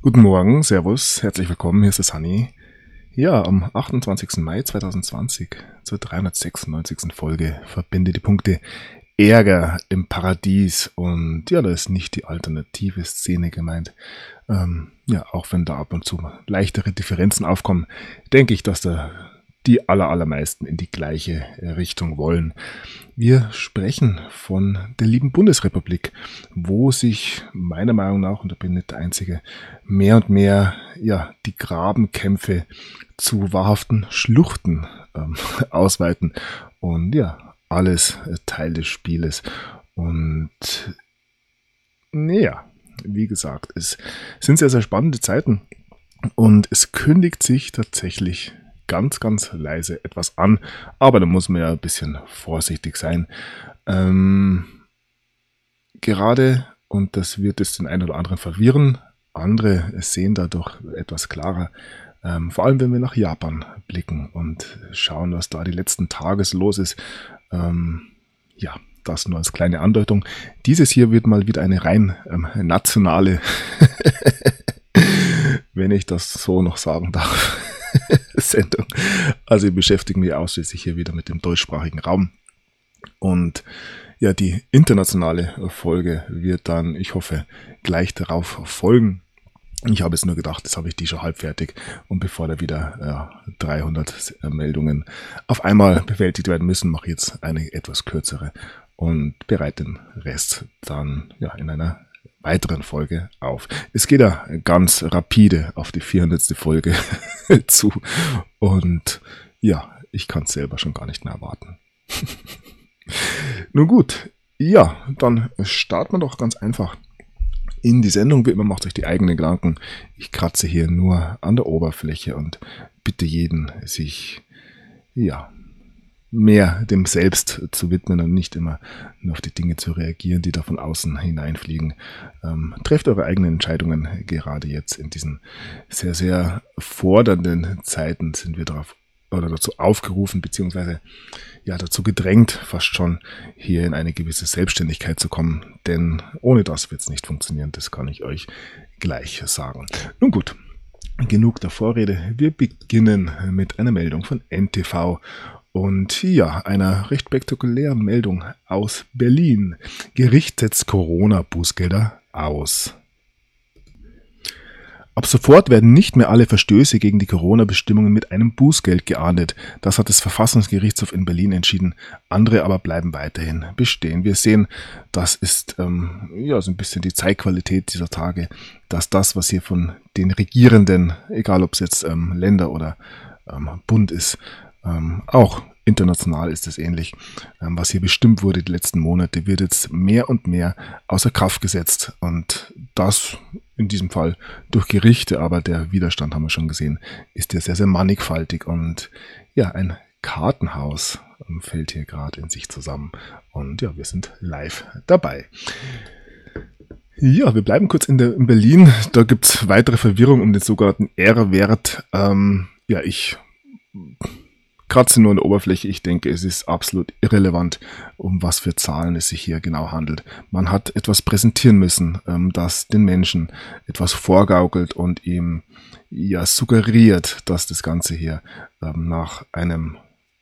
Guten Morgen, Servus, herzlich willkommen, hier ist der Sunny. Ja, am 28. Mai 2020 zur 396. Folge Verbinde die Punkte Ärger im Paradies. Und ja, da ist nicht die alternative Szene gemeint. Auch wenn da ab und zu leichtere Differenzen aufkommen, denke ich, dass da die allermeisten in die gleiche Richtung wollen. Wir sprechen von der lieben Bundesrepublik, wo sich meiner Meinung nach, und da bin ich nicht der Einzige, mehr und mehr die Grabenkämpfe zu wahrhaften Schluchten ausweiten. Und ja, alles Teil des Spieles. Und wie gesagt, es sind sehr, sehr spannende Zeiten und es kündigt sich tatsächlich ganz, ganz leise etwas an, aber da muss man ja ein bisschen vorsichtig sein. Gerade, und das wird jetzt den einen oder anderen verwirren, andere sehen dadurch etwas klarer, vor allem wenn wir nach Japan blicken und schauen, was da die letzten Tage los ist. Das nur als kleine Andeutung. Dieses hier wird mal wieder eine rein nationale, wenn ich das so noch sagen darf, Sendung. Also ich beschäftige mich ausschließlich hier wieder mit dem deutschsprachigen Raum. Und ja, die internationale Folge wird dann, ich hoffe, gleich darauf folgen. Ich habe es nur gedacht, jetzt habe ich die schon halb fertig. Und bevor da wieder 300 Meldungen auf einmal bewältigt werden müssen, mache ich jetzt eine etwas kürzere und bereite den Rest dann in einer weiteren Folge auf. Es geht ja ganz rapide auf die 400. Folge zu und ja, ich kann es selber schon gar nicht mehr erwarten. Nun gut, dann starten wir doch ganz einfach in die Sendung. Wie immer, macht euch die eigenen Gedanken. Ich kratze hier nur an der Oberfläche und bitte jeden, sich mehr dem Selbst zu widmen und nicht immer nur auf die Dinge zu reagieren, die da von außen hineinfliegen. Trefft eure eigenen Entscheidungen. Gerade jetzt in diesen sehr, sehr fordernden Zeiten sind wir dazu aufgerufen, beziehungsweise dazu gedrängt, fast schon hier in eine gewisse Selbstständigkeit zu kommen. Denn ohne das wird es nicht funktionieren. Das kann ich euch gleich sagen. Nun gut. Genug der Vorrede. Wir beginnen mit einer Meldung von NTV. Und einer recht spektakulären Meldung aus Berlin. Gericht setzt Corona-Bußgelder aus. Ab sofort werden nicht mehr alle Verstöße gegen die Corona-Bestimmungen mit einem Bußgeld geahndet. Das hat das Verfassungsgerichtshof in Berlin entschieden. Andere aber bleiben weiterhin bestehen. Wir sehen, das ist so ein bisschen die Zeitqualität dieser Tage, dass das, was hier von den Regierenden, egal ob es jetzt Länder oder Bund ist, auch international ist es ähnlich. Was hier bestimmt wurde die letzten Monate, wird jetzt mehr und mehr außer Kraft gesetzt. Und das in diesem Fall durch Gerichte, aber der Widerstand, haben wir schon gesehen, ist ja sehr, sehr mannigfaltig. Und ein Kartenhaus fällt hier gerade in sich zusammen. Und wir sind live dabei. Ja, wir bleiben kurz in Berlin. Da gibt es weitere Verwirrung um den sogenannten R-Wert. Ich kratze nur an der Oberfläche. Ich denke, es ist absolut irrelevant, um was für Zahlen es sich hier genau handelt. Man hat etwas präsentieren müssen, das den Menschen etwas vorgaukelt und ihm suggeriert, dass das Ganze hier nach einem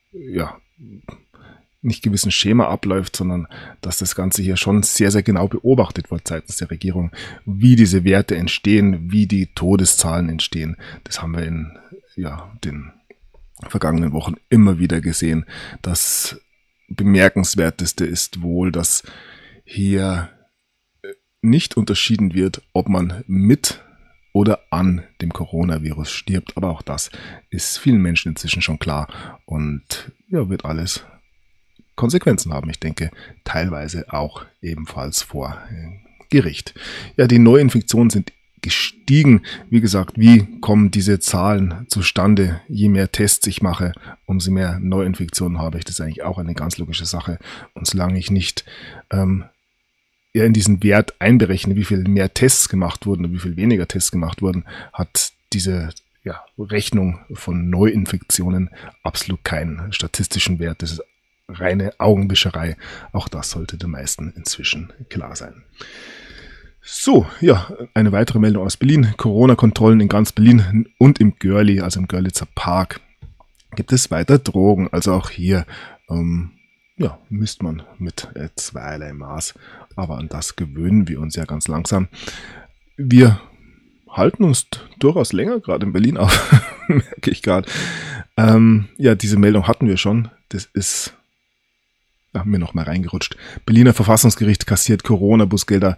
nicht gewissen Schema abläuft, sondern dass das Ganze hier schon sehr, sehr genau beobachtet wird seitens der Regierung, wie diese Werte entstehen, wie die Todeszahlen entstehen. Das haben wir in den vergangenen Wochen immer wieder gesehen. Das Bemerkenswerteste ist wohl, dass hier nicht unterschieden wird, ob man mit oder an dem Coronavirus stirbt. Aber auch das ist vielen Menschen inzwischen schon klar und wird alles Konsequenzen haben. Ich denke, teilweise auch ebenfalls vor Gericht. Die Neuinfektionen sind gestiegen. Wie gesagt, wie kommen diese Zahlen zustande? Je mehr Tests ich mache, umso mehr Neuinfektionen habe ich. Das ist eigentlich auch eine ganz logische Sache. Und solange ich nicht in diesen Wert einberechne, wie viel mehr Tests gemacht wurden und wie viel weniger Tests gemacht wurden, hat diese Rechnung von Neuinfektionen absolut keinen statistischen Wert. Das ist reine Augenwischerei. Auch das sollte den meisten inzwischen klar sein. So, ja, eine weitere Meldung aus Berlin. Corona-Kontrollen in ganz Berlin und im Görli, also im Görlitzer Park, gibt es weiter Drogen. Also auch hier, misst man mit zweierlei Maß. Aber an das gewöhnen wir uns ja ganz langsam. Wir halten uns durchaus länger gerade in Berlin auf, merke ich gerade. Diese Meldung hatten wir schon. Das ist mir noch mal reingerutscht. Berliner Verfassungsgericht kassiert Corona-Bußgelder.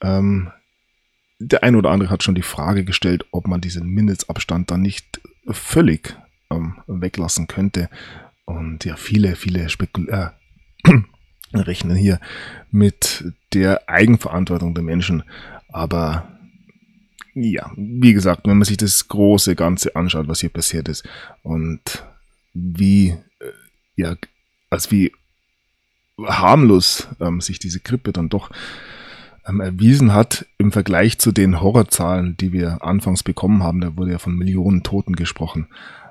Der eine oder andere hat schon die Frage gestellt, ob man diesen Mindestabstand dann nicht völlig weglassen könnte. Und ja, viele rechnen hier mit der Eigenverantwortung der Menschen. Aber ja, wie gesagt, wenn man sich das große Ganze anschaut, was hier passiert ist und wie harmlos sich diese Grippe dann doch erwiesen hat im Vergleich zu den Horrorzahlen, die wir anfangs bekommen haben. Da wurde ja von Millionen Toten gesprochen.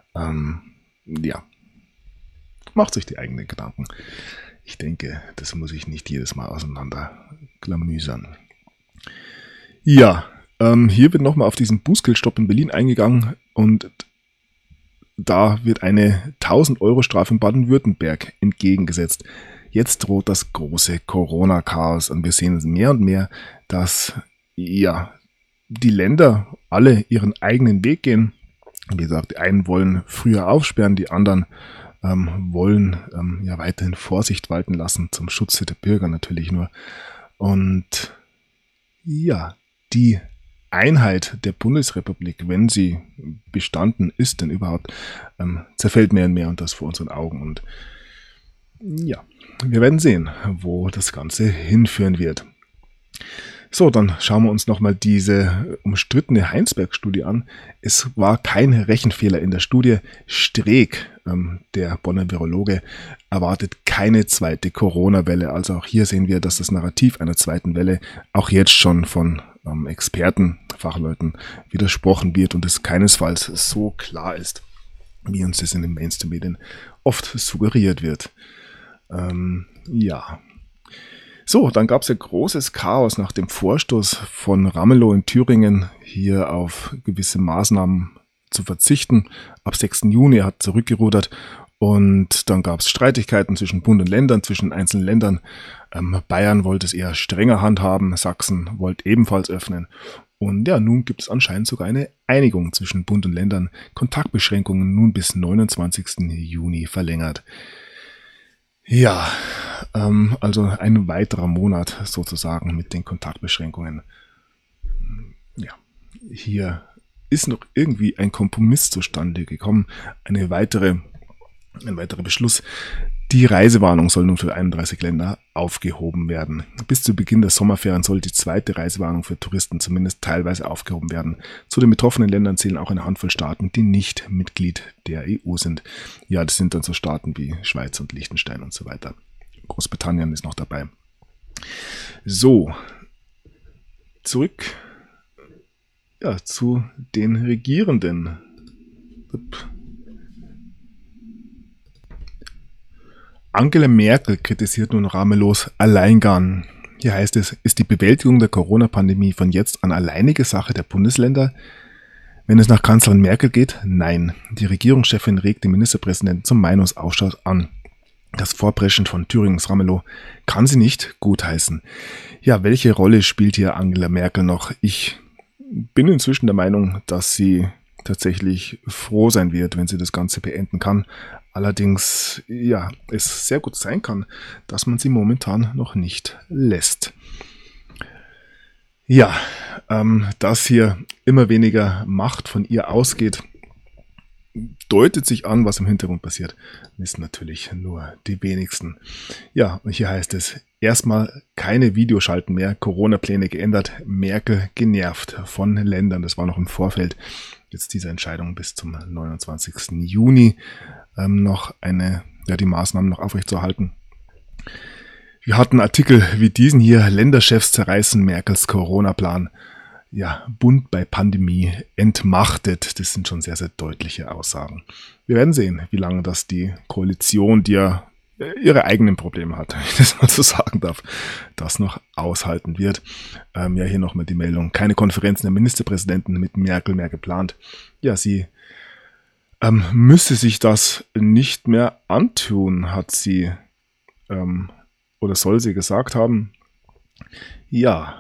Macht sich die eigenen Gedanken. Ich denke, das muss ich nicht jedes Mal auseinanderklamüsern. Ja, hier wird nochmal auf diesen Bußgeldstopp in Berlin eingegangen und da wird eine 1.000-Euro-Strafe in Baden-Württemberg entgegengesetzt. Jetzt droht das große Corona-Chaos und wir sehen mehr und mehr, dass die Länder alle ihren eigenen Weg gehen. Wie gesagt, die einen wollen früher aufsperren, die anderen wollen weiterhin Vorsicht walten lassen, zum Schutze der Bürger natürlich nur. Und ja, die Einheit der Bundesrepublik, wenn sie bestanden ist denn überhaupt, zerfällt mehr und mehr und das vor unseren Augen. Und ja, wir werden sehen, wo das Ganze hinführen wird. So, dann schauen wir uns nochmal diese umstrittene Heinsberg-Studie an. Es war kein Rechenfehler in der Studie. Streeck, der Bonner Virologe, erwartet keine zweite Corona-Welle. Also auch hier sehen wir, dass das Narrativ einer zweiten Welle auch jetzt schon von Experten, Fachleuten widersprochen wird und es keinesfalls so klar ist, wie uns das in den Mainstream-Medien oft suggeriert wird. So, dann gab es ja großes Chaos nach dem Vorstoß von Ramelow in Thüringen, hier auf gewisse Maßnahmen zu verzichten. Ab 6. Juni hat zurückgerudert und dann gab es Streitigkeiten zwischen Bund und Ländern, zwischen einzelnen Ländern. Bayern wollte es eher strenger handhaben, Sachsen wollte ebenfalls öffnen. Und ja, nun gibt es anscheinend sogar eine Einigung zwischen Bund und Ländern. Kontaktbeschränkungen nun bis 29. Juni verlängert. Ja, also ein weiterer Monat sozusagen mit den Kontaktbeschränkungen. Ja, hier ist noch irgendwie ein Kompromiss zustande gekommen. Ein weiterer Beschluss. Die Reisewarnung soll nun für 31 Länder aufgehoben werden. Bis zu Beginn der Sommerferien soll die zweite Reisewarnung für Touristen zumindest teilweise aufgehoben werden. Zu den betroffenen Ländern zählen auch eine Handvoll Staaten, die nicht Mitglied der EU sind. Ja, das sind dann so Staaten wie Schweiz und Liechtenstein und so weiter. Großbritannien ist noch dabei. So, zurück zu den Regierenden. Angela Merkel kritisiert nun Ramelows Alleingang. Hier heißt es, ist die Bewältigung der Corona-Pandemie von jetzt an alleinige Sache der Bundesländer? Wenn es nach Kanzlerin Merkel geht, nein. Die Regierungschefin regt den Ministerpräsidenten zum Meinungsaustausch an. Das Vorpreschen von Thüringens Ramelow kann sie nicht gutheißen. Ja, welche Rolle spielt hier Angela Merkel noch? Ich bin inzwischen der Meinung, dass sie tatsächlich froh sein wird, wenn sie das Ganze beenden kann. Allerdings, es sehr gut sein kann, dass man sie momentan noch nicht lässt. Ja, dass hier immer weniger Macht von ihr ausgeht, deutet sich an, was im Hintergrund passiert, wissen natürlich nur die wenigsten. Ja, und hier heißt es, erstmal keine Videoschalten mehr, Corona-Pläne geändert, Merkel genervt von Ländern. Das war noch im Vorfeld. Jetzt diese Entscheidung bis zum 29. Juni noch die Maßnahmen noch aufrechtzuerhalten. Wir hatten Artikel wie diesen hier, Länderchefs zerreißen Merkels Corona-Plan. Ja, Bund bei Pandemie entmachtet. Das sind schon sehr, sehr deutliche Aussagen. Wir werden sehen, wie lange das die Koalition, die ja ihre eigenen Probleme hat, wenn ich das mal so sagen darf, das noch aushalten wird. Ja, hier nochmal die Meldung. Keine Konferenzen der Ministerpräsidenten mit Merkel mehr geplant. Ja, sie müsse sich das nicht mehr antun, hat sie oder soll sie gesagt haben. Ja,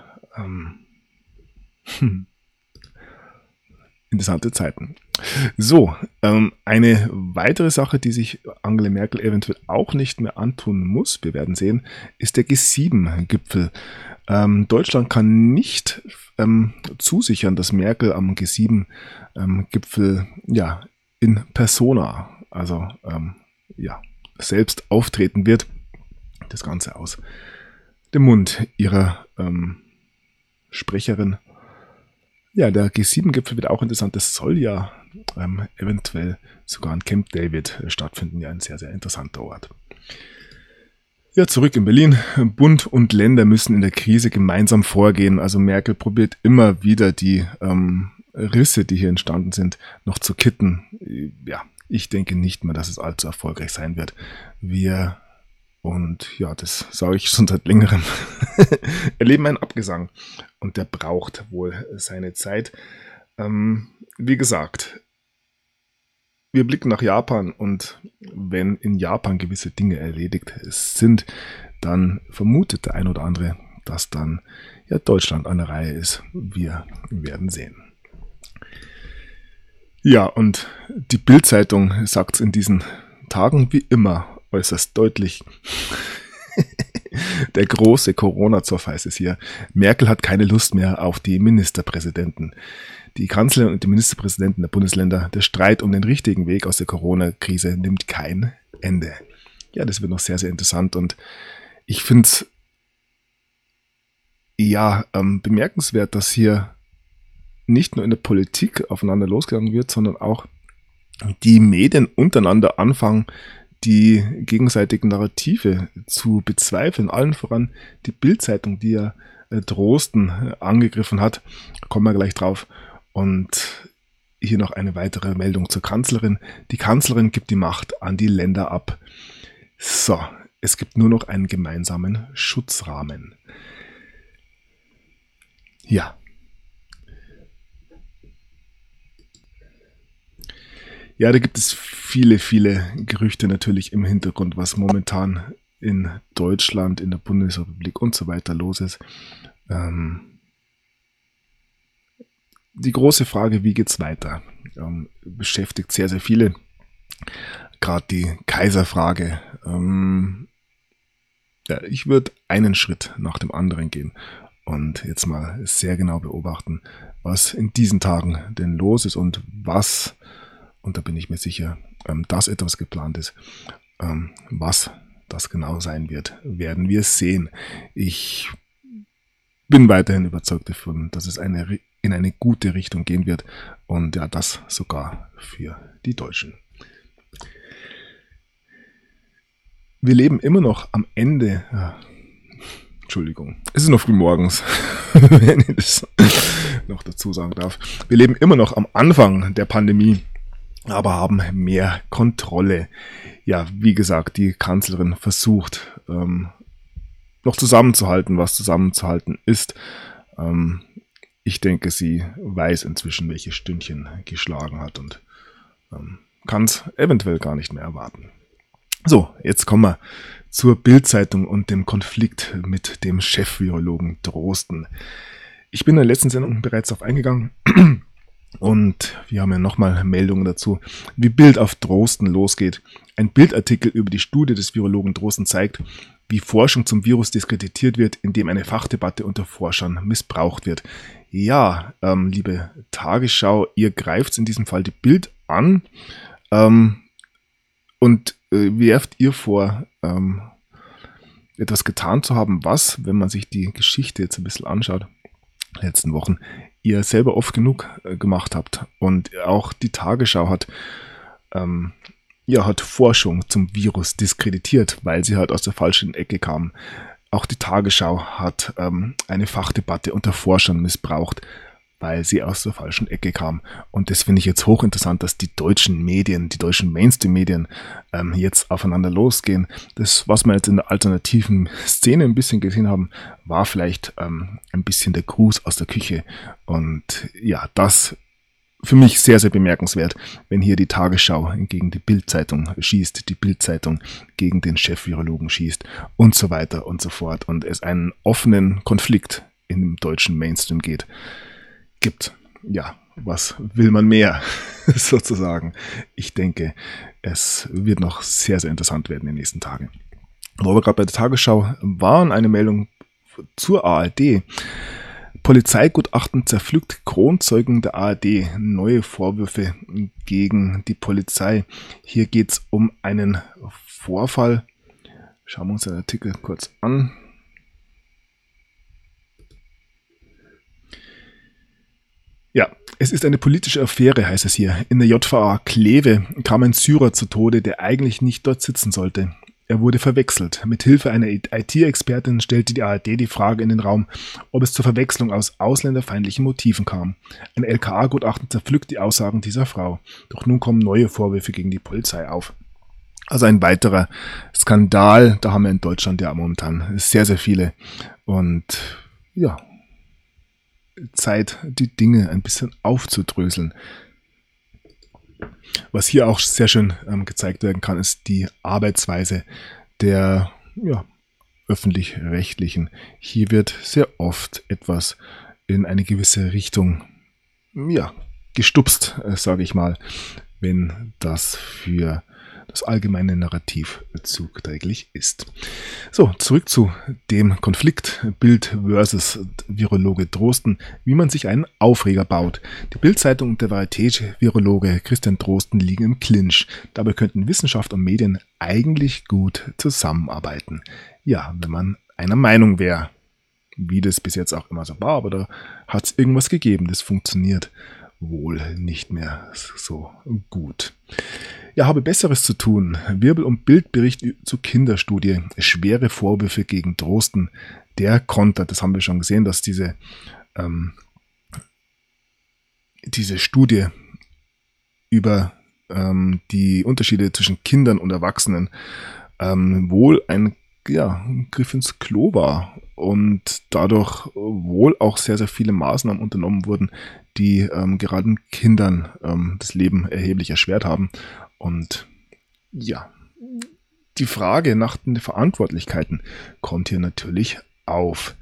interessante Zeiten. So, eine weitere Sache, die sich Angela Merkel eventuell auch nicht mehr antun muss, wir werden sehen, ist der G7-Gipfel. Deutschland kann nicht zusichern, dass Merkel am G7-Gipfel in persona, also selbst auftreten wird. Das Ganze aus dem Mund ihrer Sprecherin. Ja, der G7-Gipfel wird auch interessant. Das soll ja eventuell sogar in Camp David stattfinden. Ja, ein sehr, sehr interessanter Ort. Ja, zurück in Berlin. Bund und Länder müssen in der Krise gemeinsam vorgehen. Also Merkel probiert immer wieder die Risse, die hier entstanden sind, noch zu kitten. Ja, ich denke nicht mehr, dass es allzu erfolgreich sein wird. Und ja, das sage ich schon seit längerem, erleben einen Abgesang. Und der braucht wohl seine Zeit. Wie gesagt, wir blicken nach Japan und wenn in Japan gewisse Dinge erledigt sind, dann vermutet der ein oder andere, dass dann ja Deutschland an der Reihe ist. Wir werden sehen. Ja, und die Bild-Zeitung sagt es in diesen Tagen wie immer äußerst deutlich. Der große Corona-Zoff heißt es hier. Merkel hat keine Lust mehr auf die Ministerpräsidenten. Die Kanzlerin und die Ministerpräsidenten der Bundesländer, der Streit um den richtigen Weg aus der Corona-Krise nimmt kein Ende. Ja, das wird noch sehr, sehr interessant und ich finde es bemerkenswert, dass hier nicht nur in der Politik aufeinander losgegangen wird, sondern auch die Medien untereinander anfangen, die gegenseitigen Narrative zu bezweifeln. Allen voran die Bild-Zeitung, die ja Drosten angegriffen hat. Kommen wir gleich drauf. Und hier noch eine weitere Meldung zur Kanzlerin. Die Kanzlerin gibt die Macht an die Länder ab. So, es gibt nur noch einen gemeinsamen Schutzrahmen. Ja. Ja, da gibt es viele, viele Gerüchte natürlich im Hintergrund, was momentan in Deutschland, in der Bundesrepublik und so weiter los ist. Die große Frage, wie geht's weiter, beschäftigt sehr, sehr viele. Gerade die Kaiserfrage. Ich würde einen Schritt nach dem anderen gehen und jetzt mal sehr genau beobachten, was in diesen Tagen denn los ist und was, und da bin ich mir sicher, dass etwas geplant ist, was das genau sein wird, werden wir sehen. Ich bin weiterhin überzeugt davon, dass es in eine gute Richtung gehen wird und ja, das sogar für die Deutschen. Wir leben immer noch am Ende, Entschuldigung, es ist noch früh morgens, wenn ich das noch dazu sagen darf. Wir leben immer noch am Anfang der Pandemie, aber haben mehr Kontrolle. Ja, wie gesagt, die Kanzlerin versucht noch zusammenzuhalten, was zusammenzuhalten ist. Ich denke, sie weiß inzwischen, welche Stündchen geschlagen hat und kann es eventuell gar nicht mehr erwarten. So, jetzt kommen wir zur Bild-Zeitung und dem Konflikt mit dem Chefvirologen Drosten. Ich bin in der letzten Sendung bereits darauf eingegangen und wir haben ja nochmal Meldungen dazu, wie Bild auf Drosten losgeht. Ein Bildartikel über die Studie des Virologen Drosten zeigt, wie Forschung zum Virus diskreditiert wird, indem eine Fachdebatte unter Forschern missbraucht wird. Ja, liebe Tagesschau, ihr greift in diesem Fall die Bild an und werft ihr vor, etwas getan zu haben, was, wenn man sich die Geschichte jetzt ein bisschen anschaut, letzten Wochen, ihr selber oft genug gemacht habt. Und auch die Tagesschau hat Forschung zum Virus diskreditiert, weil sie halt aus der falschen Ecke kam. Auch die Tagesschau hat eine Fachdebatte unter Forschern missbraucht. weil sie aus der falschen Ecke kam. Und das finde ich jetzt hochinteressant, dass die deutschen Medien, die deutschen Mainstream-Medien jetzt aufeinander losgehen. Das, was wir jetzt in der alternativen Szene ein bisschen gesehen haben, war vielleicht ein bisschen der Gruß aus der Küche. Und ja, das für mich sehr, sehr bemerkenswert, wenn hier die Tagesschau gegen die Bild-Zeitung schießt, die Bild-Zeitung gegen den Chef-Virologen schießt und so weiter und so fort. Und es einen offenen Konflikt im deutschen Mainstream gibt. Ja, was will man mehr, sozusagen. Ich denke, es wird noch sehr, sehr interessant werden in den nächsten Tagen. Wo wir gerade bei der Tagesschau waren, eine Meldung zur ARD. Polizeigutachten zerpflückt Kronzeugen der ARD. Neue Vorwürfe gegen die Polizei. Hier geht es um einen Vorfall. Schauen wir uns den Artikel kurz an. Ja, es ist eine politische Affäre, heißt es hier. In der JVA Kleve kam ein Syrer zu Tode, der eigentlich nicht dort sitzen sollte. Er wurde verwechselt. Mit Hilfe einer IT-Expertin stellte die ARD die Frage in den Raum, ob es zur Verwechslung aus ausländerfeindlichen Motiven kam. Ein LKA-Gutachten zerpflückt die Aussagen dieser Frau. Doch nun kommen neue Vorwürfe gegen die Polizei auf. Also ein weiterer Skandal, da haben wir in Deutschland ja momentan sehr, sehr viele. Und ja, Zeit, die Dinge ein bisschen aufzudröseln. Was hier auch sehr schön gezeigt werden kann, ist die Arbeitsweise der öffentlich-rechtlichen. Hier wird sehr oft etwas in eine gewisse Richtung gestupst, sage ich mal, wenn das für das allgemeine Narrativ zuträglich ist. So, zurück zu dem Konflikt Bild versus Virologe Drosten, wie man sich einen Aufreger baut. Die Bild-Zeitung und der Varieté-Virologe Christian Drosten liegen im Clinch. Dabei könnten Wissenschaft und Medien eigentlich gut zusammenarbeiten. Ja, wenn man einer Meinung wäre, wie das bis jetzt auch immer so war, aber da hat es irgendwas gegeben, das funktioniert wohl nicht mehr so gut. Ja, habe Besseres zu tun. Wirbel- und Bildbericht zu Kinderstudie. Schwere Vorwürfe gegen Drosten. Der kontert. Das haben wir schon gesehen, dass diese Studie über die Unterschiede zwischen Kindern und Erwachsenen wohl ein Griff ins Klo war und dadurch wohl auch sehr, sehr viele Maßnahmen unternommen wurden, die gerade Kindern das Leben erheblich erschwert haben. Und ja, die Frage nach den Verantwortlichkeiten kommt hier natürlich auf.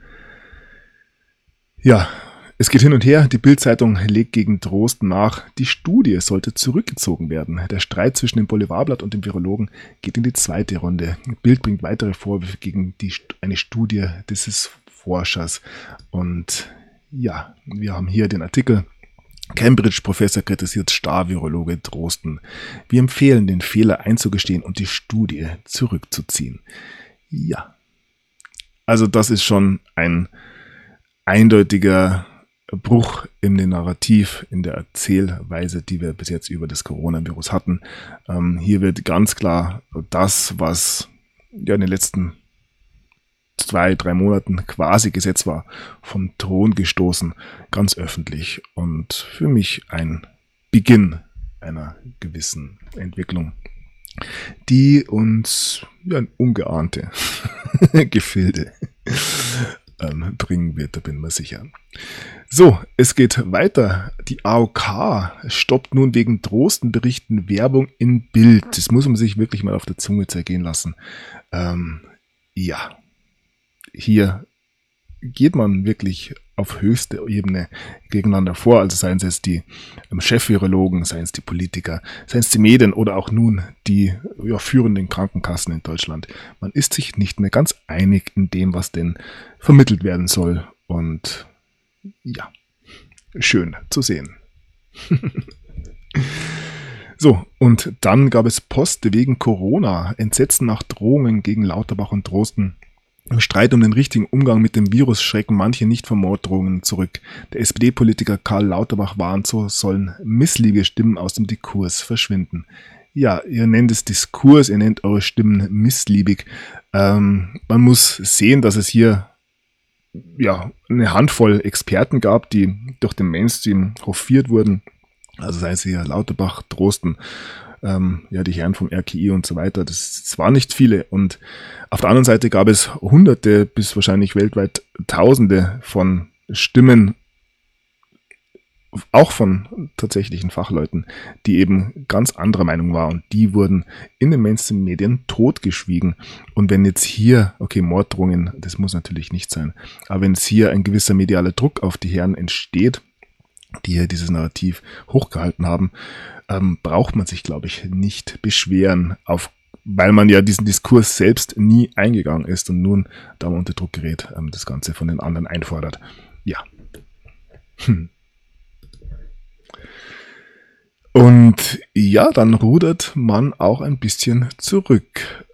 Ja, es geht hin und her. Die Bild-Zeitung legt gegen Drosten nach, die Studie sollte zurückgezogen werden. Der Streit zwischen dem Boulevardblatt und dem Virologen geht in die zweite Runde. Bild bringt weitere Vorwürfe gegen eine Studie dieses Forschers. Und ja, wir haben hier den Artikel. Cambridge-Professor kritisiert Star-Virologe Drosten. Wir empfehlen, den Fehler einzugestehen und die Studie zurückzuziehen. Ja, also das ist schon ein eindeutiger Bruch in dem Narrativ, in der Erzählweise, die wir bis jetzt über das Coronavirus hatten. Hier wird ganz klar das, was in den letzten 2-3 Monaten quasi Gesetz war, vom Thron gestoßen, ganz öffentlich. Und für mich ein Beginn einer gewissen Entwicklung, die uns in ungeahnte Gefilde bringen wird, da bin ich mir sicher. So, es geht weiter. Die AOK stoppt nun wegen Drosten-Berichten Werbung in Bild. Das muss man sich wirklich mal auf der Zunge zergehen lassen. Hier geht man wirklich auf höchster Ebene gegeneinander vor. Also seien es jetzt die Chef-Virologen, seien es die Politiker, seien es die Medien oder auch nun die führenden Krankenkassen in Deutschland. Man ist sich nicht mehr ganz einig in dem, was denn vermittelt werden soll. Und ja, schön zu sehen. So, und dann gab es Post wegen Corona. Entsetzen nach Drohungen gegen Lauterbach und Drosten. Im Streit um den richtigen Umgang mit dem Virus schrecken manche nicht vor Morddrohungen zurück. Der SPD-Politiker Karl Lauterbach warnt, so sollen missliebige Stimmen aus dem Diskurs verschwinden. Ja, ihr nennt es Diskurs, ihr nennt eure Stimmen missliebig. Man muss sehen, dass es hier ja, eine Handvoll Experten gab, die durch den Mainstream hofiert wurden. Also sei es hier Lauterbach, Drosten, die Herren vom RKI und so weiter. Das waren nicht viele. Und auf der anderen Seite gab es Hunderte bis wahrscheinlich weltweit Tausende von Stimmen, auch von tatsächlichen Fachleuten, die eben ganz anderer Meinung waren. Und die wurden in den Mainstream-Medien totgeschwiegen. Und wenn jetzt hier, okay, Morddrohungen, das muss natürlich nicht sein, aber wenn es hier ein gewisser medialer Druck auf die Herren entsteht, die hier dieses Narrativ hochgehalten haben, braucht man sich, glaube ich, nicht beschweren, weil man ja diesen Diskurs selbst nie eingegangen ist und nun, da man unter Druck gerät, das Ganze von den anderen einfordert. Ja. Und ja, dann rudert man auch ein bisschen zurück.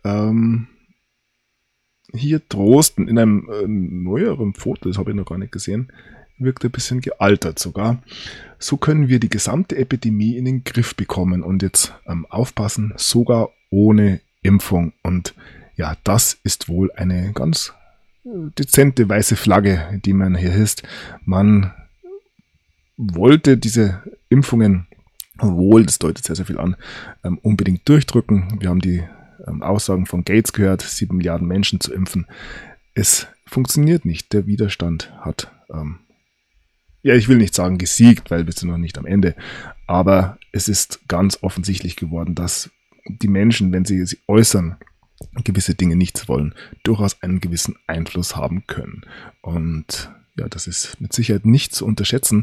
Hier Drosten in einem neueren Foto, das habe ich noch gar nicht gesehen, wirkt ein bisschen gealtert sogar. So können wir die gesamte Epidemie in den Griff bekommen und jetzt aufpassen, sogar ohne Impfung. Und ja, das ist wohl eine ganz dezente weiße Flagge, die man hier hisst. Man wollte diese Impfungen wohl, das deutet sehr, sehr viel an, unbedingt durchdrücken. Wir haben die Aussagen von Gates gehört, 7 Milliarden Menschen zu impfen. Es funktioniert nicht. Der Widerstand hat, ich will nicht sagen gesiegt, weil wir sind noch nicht am Ende, aber es ist ganz offensichtlich geworden, dass die Menschen, wenn sie äußern, gewisse Dinge nicht wollen, durchaus einen gewissen Einfluss haben können. Und ja, das ist mit Sicherheit nicht zu unterschätzen.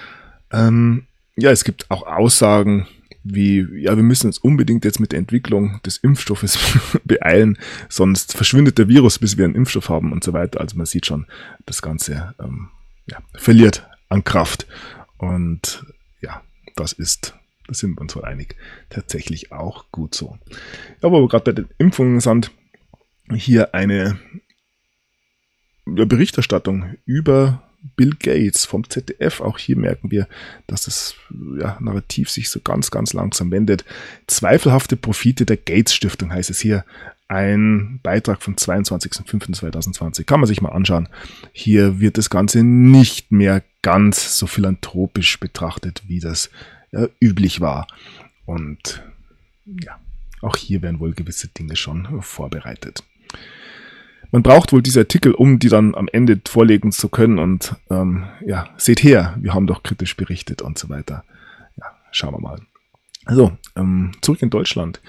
Es gibt auch Aussagen wie, ja, wir müssen uns unbedingt jetzt mit der Entwicklung des Impfstoffes beeilen, sonst verschwindet der Virus, bis wir einen Impfstoff haben und so weiter. Also man sieht schon, das Ganze verliert an Kraft. Und ja, da sind wir uns wohl einig, tatsächlich auch gut so. Ja, aber gerade bei den Impfungen sind hier eine Berichterstattung über Bill Gates vom ZDF. Auch hier merken wir, dass das Narrativ sich so ganz, ganz langsam wendet. Zweifelhafte Profite der Gates-Stiftung heißt es hier. Ein Beitrag vom 22.05.2020. Kann man sich mal anschauen. Hier wird das Ganze nicht mehr ganz so philanthropisch betrachtet, wie das üblich war. Und ja, auch hier werden wohl gewisse Dinge schon vorbereitet. Man braucht wohl diese Artikel, um die dann am Ende vorlegen zu können und seht her, wir haben doch kritisch berichtet und so weiter. Ja, schauen wir mal. Also, zurück in Deutschland.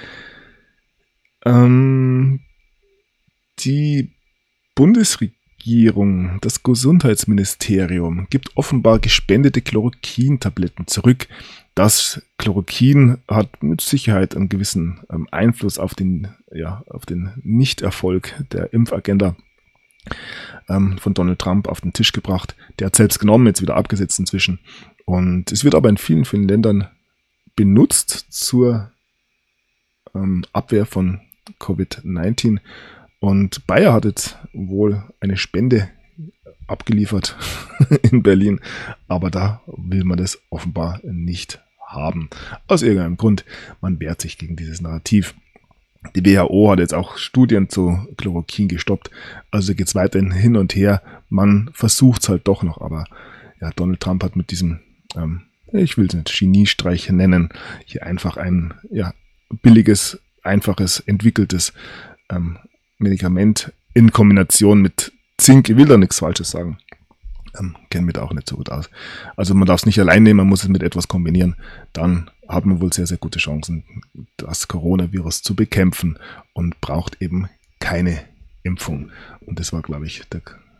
Die Bundesregierung, das Gesundheitsministerium, gibt offenbar gespendete Chloroquin-Tabletten zurück. Das Chloroquin hat mit Sicherheit einen gewissen Einfluss auf den Nichterfolg der Impfagenda von Donald Trump auf den Tisch gebracht. Der hat selbst genommen, jetzt wieder abgesetzt inzwischen. Und es wird aber in vielen, vielen Ländern benutzt zur Abwehr von Covid-19. Und Bayer hat jetzt wohl eine Spende abgeliefert in Berlin, aber da will man das offenbar nicht haben. Aus irgendeinem Grund, man wehrt sich gegen dieses Narrativ. Die WHO hat jetzt auch Studien zu Chloroquin gestoppt, also geht es weiterhin hin und her. Man versucht es halt doch noch, aber ja, Donald Trump hat mit diesem, ich will es nicht Geniestreich nennen, hier einfach ein billiges, einfaches, entwickeltes Medikament in Kombination mit Zink, ich will da nichts Falsches sagen, kennen wir da auch nicht so gut aus. Also man darf es nicht allein nehmen, man muss es mit etwas kombinieren, dann hat man wohl sehr, sehr gute Chancen, das Coronavirus zu bekämpfen und braucht eben keine Impfung. Und das war, glaube ich,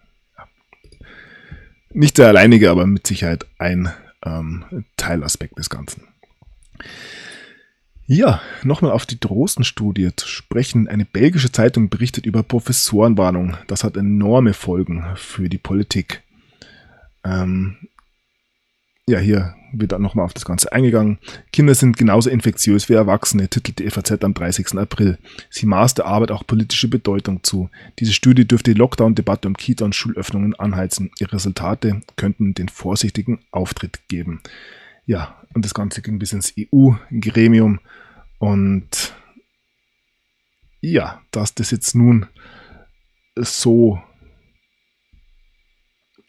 nicht der alleinige, aber mit Sicherheit ein Teilaspekt des Ganzen. Ja, nochmal auf die Drosten-Studie zu sprechen. Eine belgische Zeitung berichtet über Professorenwarnung. Das hat enorme Folgen für die Politik. Hier wird dann nochmal auf das Ganze eingegangen. Kinder sind genauso infektiös wie Erwachsene, titelt die FAZ am 30. April. Sie maß der Arbeit auch politische Bedeutung zu. Diese Studie dürfte die Lockdown-Debatte um Kita- und Schulöffnungen anheizen. Ihre Resultate könnten den vorsichtigen Auftritt geben. Ja, und das Ganze ging bis ins EU-Gremium. Und ja, dass das jetzt nun so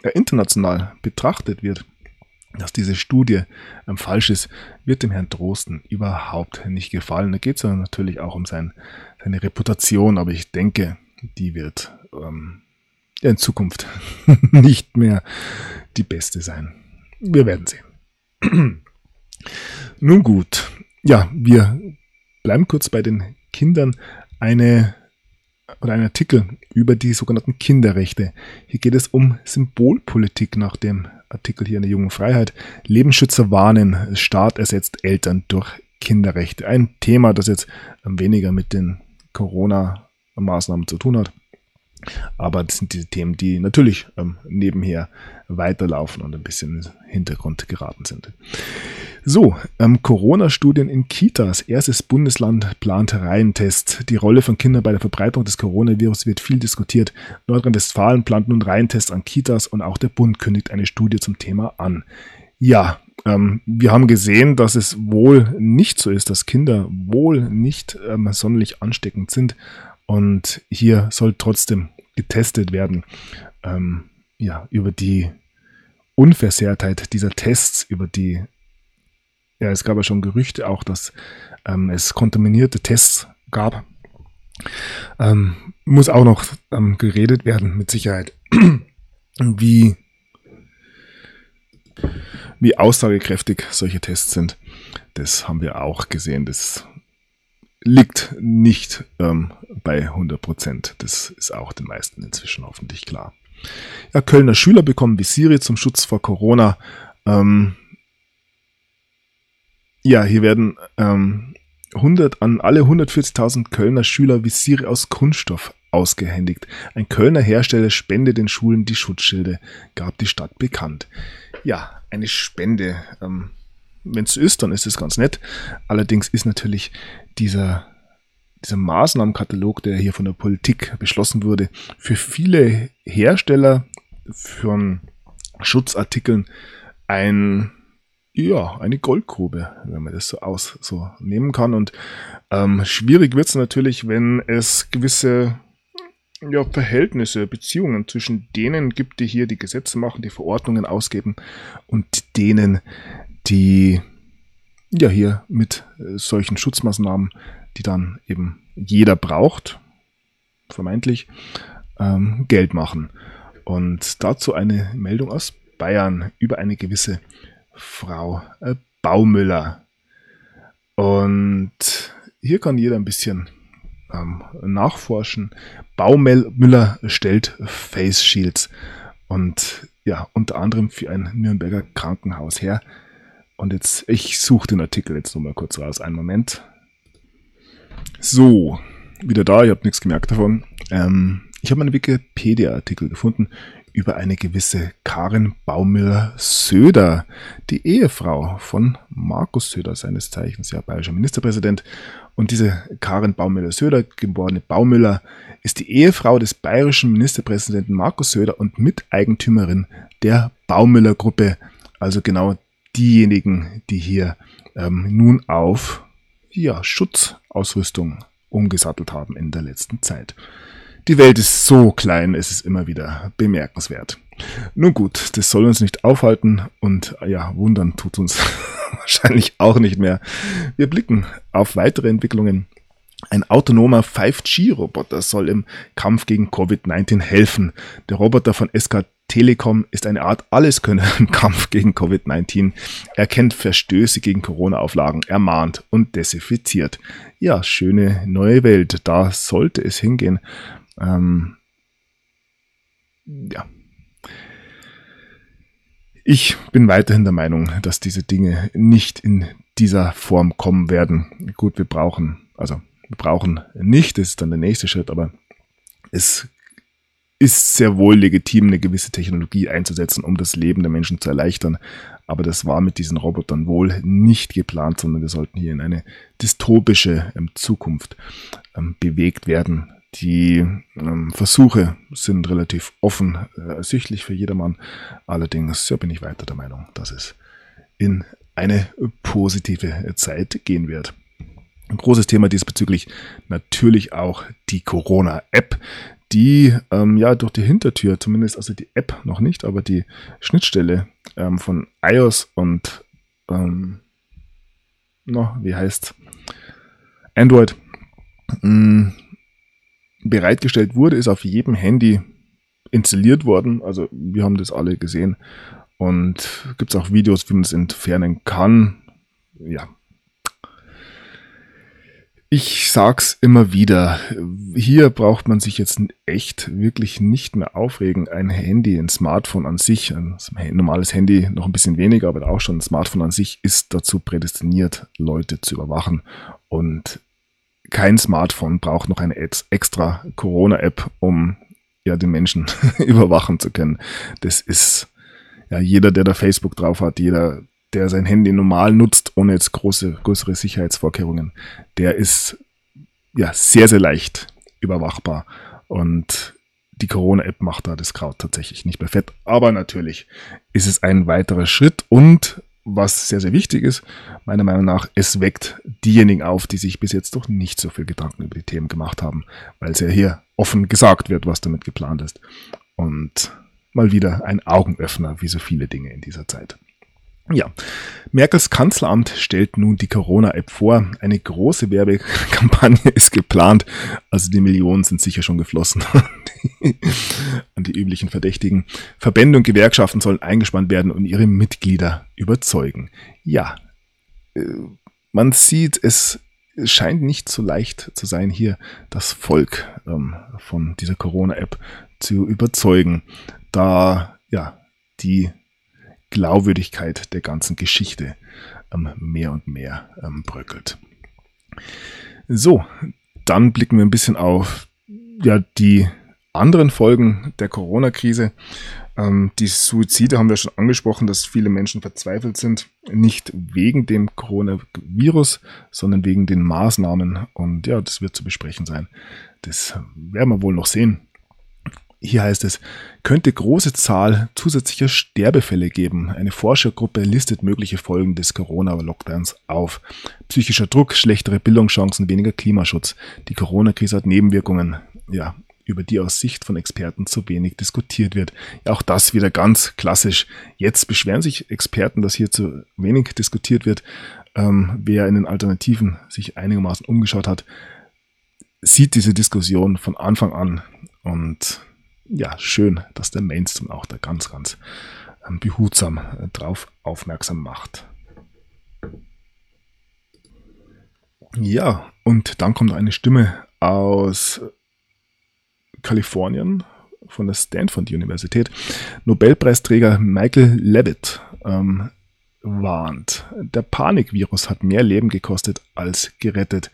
international betrachtet wird, dass diese Studie falsch ist, wird dem Herrn Drosten überhaupt nicht gefallen. Da geht es ja natürlich auch um seine Reputation, aber ich denke, die wird in Zukunft nicht mehr die beste sein. Wir werden sehen. Nun gut, ja, wir bleiben kurz bei den Kindern. Ein Artikel über die sogenannten Kinderrechte. Hier geht es um Symbolpolitik nach dem Artikel hier in der Jungen Freiheit. Lebensschützer warnen, Staat ersetzt Eltern durch Kinderrechte. Ein Thema, das jetzt weniger mit den Corona-Maßnahmen zu tun hat. Aber das sind diese Themen, die natürlich nebenher weiterlaufen und ein bisschen in den Hintergrund geraten sind. So, Corona-Studien in Kitas. Erstes Bundesland plant Reihentest. Die Rolle von Kindern bei der Verbreitung des Coronavirus wird viel diskutiert. Nordrhein-Westfalen plant nun Reihentests an Kitas und auch der Bund kündigt eine Studie zum Thema an. Ja, wir haben gesehen, dass es wohl nicht so ist, dass Kinder wohl nicht sonderlich ansteckend sind. Und hier soll trotzdem getestet werden, über die Unversehrtheit dieser Tests, es gab ja schon Gerüchte auch, dass es kontaminierte Tests gab. Muss auch noch geredet werden, mit Sicherheit, wie aussagekräftig solche Tests sind. Das haben wir auch gesehen, das liegt nicht bei 100%. Das ist auch den meisten inzwischen hoffentlich klar. Ja, Kölner Schüler bekommen Visiere zum Schutz vor Corona. Hier werden an alle 140.000 Kölner Schüler Visiere aus Kunststoff ausgehändigt. Ein Kölner Hersteller spendet den Schulen die Schutzschilde, gab die Stadt bekannt. Ja, eine Spende. Wenn es so ist, dann ist es ganz nett. Allerdings ist natürlich dieser Maßnahmenkatalog, der hier von der Politik beschlossen wurde, für viele Hersteller von Schutzartikeln eine Goldgrube, wenn man das so nehmen kann. Und schwierig wird es natürlich, wenn es gewisse Verhältnisse, Beziehungen zwischen denen gibt, die hier die Gesetze machen, die Verordnungen ausgeben und denen, die hier mit solchen Schutzmaßnahmen, die dann eben jeder braucht, vermeintlich, Geld machen. Und dazu eine Meldung aus Bayern über eine gewisse Frau Baumüller. Und hier kann jeder ein bisschen nachforschen. Baumüller stellt Face Shields und unter anderem für ein Nürnberger Krankenhaus her. Und jetzt, ich suche den Artikel jetzt nochmal kurz raus. Einen Moment. So, wieder da, ich habe nichts gemerkt davon. Ich habe einen Wikipedia-Artikel gefunden über eine gewisse Karin Baumüller-Söder, die Ehefrau von Markus Söder, seines Zeichens bayerischer Ministerpräsident. Und diese Karin Baumüller-Söder, geborene Baumüller, ist die Ehefrau des bayerischen Ministerpräsidenten Markus Söder und Miteigentümerin der Baumüller-Gruppe, also genau diejenigen, die hier nun auf Schutzausrüstung umgesattelt haben in der letzten Zeit. Die Welt ist so klein, es ist immer wieder bemerkenswert. Nun gut, das soll uns nicht aufhalten und wundern tut uns wahrscheinlich auch nicht mehr. Wir blicken auf weitere Entwicklungen. Ein autonomer 5G-Roboter soll im Kampf gegen Covid-19 helfen. Der Roboter von SK Telekom ist eine Art Alleskönner im Kampf gegen Covid-19. Er kennt Verstöße gegen Corona-Auflagen, ermahnt und desinfiziert. Ja, schöne neue Welt, da sollte es hingehen. Ich bin weiterhin der Meinung, dass diese Dinge nicht in dieser Form kommen werden. Gut, wir brauchen nicht, das ist dann der nächste Schritt, aber es ist sehr wohl legitim, eine gewisse Technologie einzusetzen, um das Leben der Menschen zu erleichtern. Aber das war mit diesen Robotern wohl nicht geplant, sondern wir sollten hier in eine dystopische Zukunft bewegt werden. Die Versuche sind relativ offen ersichtlich für jedermann. Allerdings bin ich weiter der Meinung, dass es in eine positive Zeit gehen wird. Ein großes Thema diesbezüglich natürlich auch die Corona-App, die ja durch die Hintertür, zumindest also die App noch nicht, aber die Schnittstelle von iOS und wie heißt Android bereitgestellt wurde, ist auf jedem Handy installiert worden. Also wir haben das alle gesehen und gibt es auch Videos, wie man es entfernen kann. Ja. Ich sag's immer wieder, hier braucht man sich jetzt echt wirklich nicht mehr aufregen. Ein Handy, ein Smartphone an sich, ein normales Handy noch ein bisschen weniger, aber auch schon ein Smartphone an sich ist dazu prädestiniert, Leute zu überwachen. Und kein Smartphone braucht noch eine extra Corona-App, um ja den Menschen überwachen zu können. Das ist ja jeder, der da Facebook drauf hat, jeder, der sein Handy normal nutzt, ohne jetzt größere Sicherheitsvorkehrungen, der ist ja sehr, sehr leicht überwachbar. Und die Corona-App macht da das Kraut tatsächlich nicht mehr fett. Aber natürlich ist es ein weiterer Schritt und was sehr, sehr wichtig ist, meiner Meinung nach, es weckt diejenigen auf, die sich bis jetzt doch nicht so viel Gedanken über die Themen gemacht haben, weil es ja hier offen gesagt wird, was damit geplant ist. Und mal wieder ein Augenöffner, wie so viele Dinge in dieser Zeit. Ja, Merkels Kanzleramt stellt nun die Corona-App vor. Eine große Werbekampagne ist geplant. Also die Millionen sind sicher schon geflossen an die üblichen Verdächtigen. Verbände und Gewerkschaften sollen eingespannt werden und ihre Mitglieder überzeugen. Ja, man sieht, es scheint nicht so leicht zu sein, hier das Volk von dieser Corona-App zu überzeugen, da ja die Glaubwürdigkeit der ganzen Geschichte mehr und mehr bröckelt. So, dann blicken wir ein bisschen auf die anderen Folgen der Corona-Krise. Die Suizide haben wir schon angesprochen, dass viele Menschen verzweifelt sind, nicht wegen dem Coronavirus, sondern wegen den Maßnahmen. Und ja, das wird zu besprechen sein. Das werden wir wohl noch sehen. Hier heißt es, könnte große Zahl zusätzlicher Sterbefälle geben. Eine Forschergruppe listet mögliche Folgen des Corona-Lockdowns auf. Psychischer Druck, schlechtere Bildungschancen, weniger Klimaschutz. Die Corona-Krise hat Nebenwirkungen, über die aus Sicht von Experten zu wenig diskutiert wird. Ja, auch das wieder ganz klassisch. Jetzt beschweren sich Experten, dass hier zu wenig diskutiert wird. Wer in den Alternativen sich einigermaßen umgeschaut hat, sieht diese Diskussion von Anfang an und ja, schön, dass der Mainstream auch da ganz, ganz behutsam drauf aufmerksam macht. Ja, und dann kommt noch eine Stimme aus Kalifornien von der Stanford-Universität. Nobelpreisträger Michael Levitt warnt, der Panikvirus hat mehr Leben gekostet als gerettet.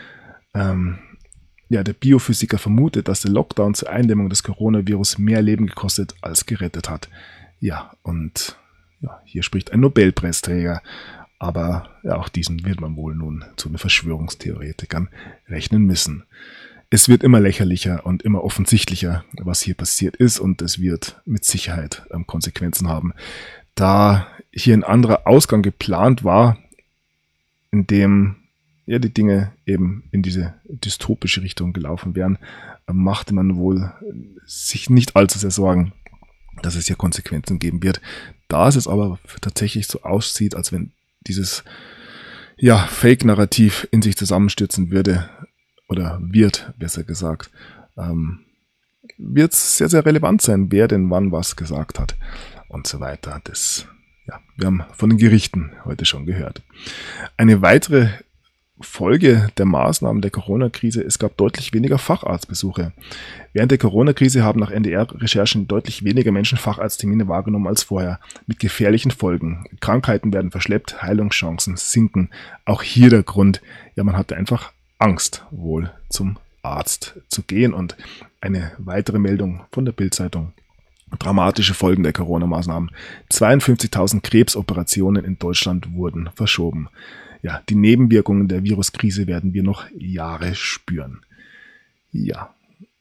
Der Biophysiker vermutet, dass der Lockdown zur Eindämmung des Coronavirus mehr Leben gekostet als gerettet hat. Ja, und hier spricht ein Nobelpreisträger, aber auch diesen wird man wohl nun zu den Verschwörungstheoretikern rechnen müssen. Es wird immer lächerlicher und immer offensichtlicher, was hier passiert ist, und es wird mit Sicherheit Konsequenzen haben. Da hier ein anderer Ausgang geplant war, in dem die Dinge eben in diese dystopische Richtung gelaufen wären, machte man wohl sich nicht allzu sehr Sorgen, dass es hier Konsequenzen geben wird. Da es aber tatsächlich so aussieht, als wenn dieses Fake-Narrativ in sich zusammenstürzen würde, oder wird, besser gesagt, wird es sehr, sehr relevant sein, wer denn wann was gesagt hat und so weiter. Wir haben von den Gerichten heute schon gehört. Eine weitere Folge der Maßnahmen der Corona-Krise, es gab deutlich weniger Facharztbesuche. Während der Corona-Krise haben nach NDR-Recherchen deutlich weniger Menschen Facharzttermine wahrgenommen als vorher, mit gefährlichen Folgen. Krankheiten werden verschleppt, Heilungschancen sinken. Auch hier der Grund, man hatte einfach Angst, wohl zum Arzt zu gehen. Und eine weitere Meldung von der Bild-Zeitung. Dramatische Folgen der Corona-Maßnahmen. 52.000 Krebsoperationen in Deutschland wurden verschoben. Ja, die Nebenwirkungen der Viruskrise werden wir noch Jahre spüren. Ja.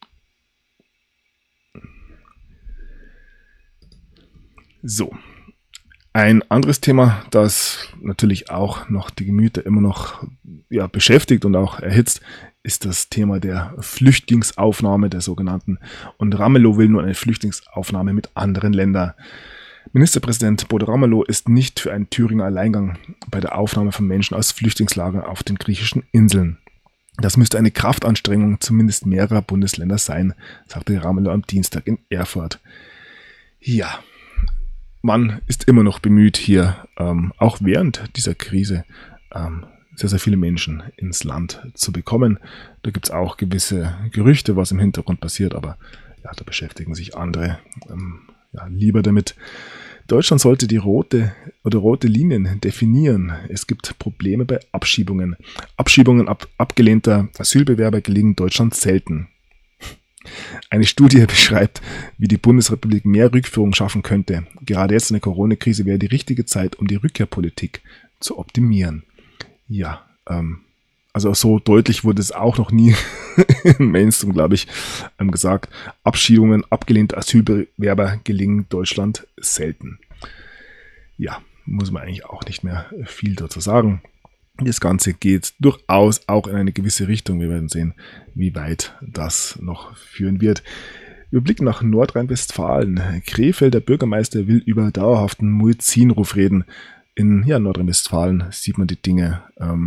So. Ein anderes Thema, das natürlich auch noch die Gemüter immer noch beschäftigt und auch erhitzt, ist das Thema der Flüchtlingsaufnahme der sogenannten. Und Ramelow will nun eine Flüchtlingsaufnahme mit anderen Ländern. Ministerpräsident Bodo Ramelow ist nicht für einen Thüringer Alleingang bei der Aufnahme von Menschen aus Flüchtlingslagern auf den griechischen Inseln. Das müsste eine Kraftanstrengung zumindest mehrerer Bundesländer sein, sagte Ramelow am Dienstag in Erfurt. Ja, man ist immer noch bemüht, hier auch während dieser Krise sehr, sehr viele Menschen ins Land zu bekommen. Da gibt es auch gewisse Gerüchte, was im Hintergrund passiert, aber ja, da beschäftigen sich andere lieber damit. Deutschland sollte die rote Linien definieren. Es gibt Probleme bei Abschiebungen. Abschiebungen abgelehnter Asylbewerber gelingen Deutschland selten. Eine Studie beschreibt, wie die Bundesrepublik mehr Rückführung schaffen könnte. Gerade jetzt in der Corona-Krise wäre die richtige Zeit, um die Rückkehrpolitik zu optimieren. Ja, also so deutlich wurde es auch noch nie im Mainstream, glaube ich, gesagt. Abschiebungen abgelehnter Asylbewerber gelingen Deutschland selten. Ja, muss man eigentlich auch nicht mehr viel dazu sagen. Das Ganze geht durchaus auch in eine gewisse Richtung. Wir werden sehen, wie weit das noch führen wird. Wir blicken nach Nordrhein-Westfalen. Krefelder Bürgermeister will über dauerhaften Muezzinruf reden. In Nordrhein-Westfalen sieht man die Dinge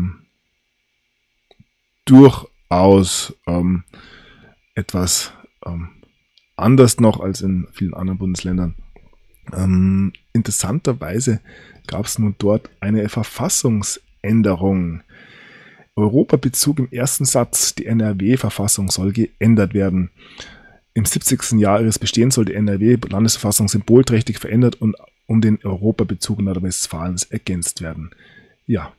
durchaus etwas anders noch als in vielen anderen Bundesländern. Interessanterweise gab es nun dort eine Verfassungsänderung. Europabezug im ersten Satz. Die NRW-Verfassung soll geändert werden. Im 70. Jahr ihres Bestehens soll die NRW-Landesverfassung symbolträchtig verändert und um den Europabezug Nordrhein-Westfalens ergänzt werden. Ja.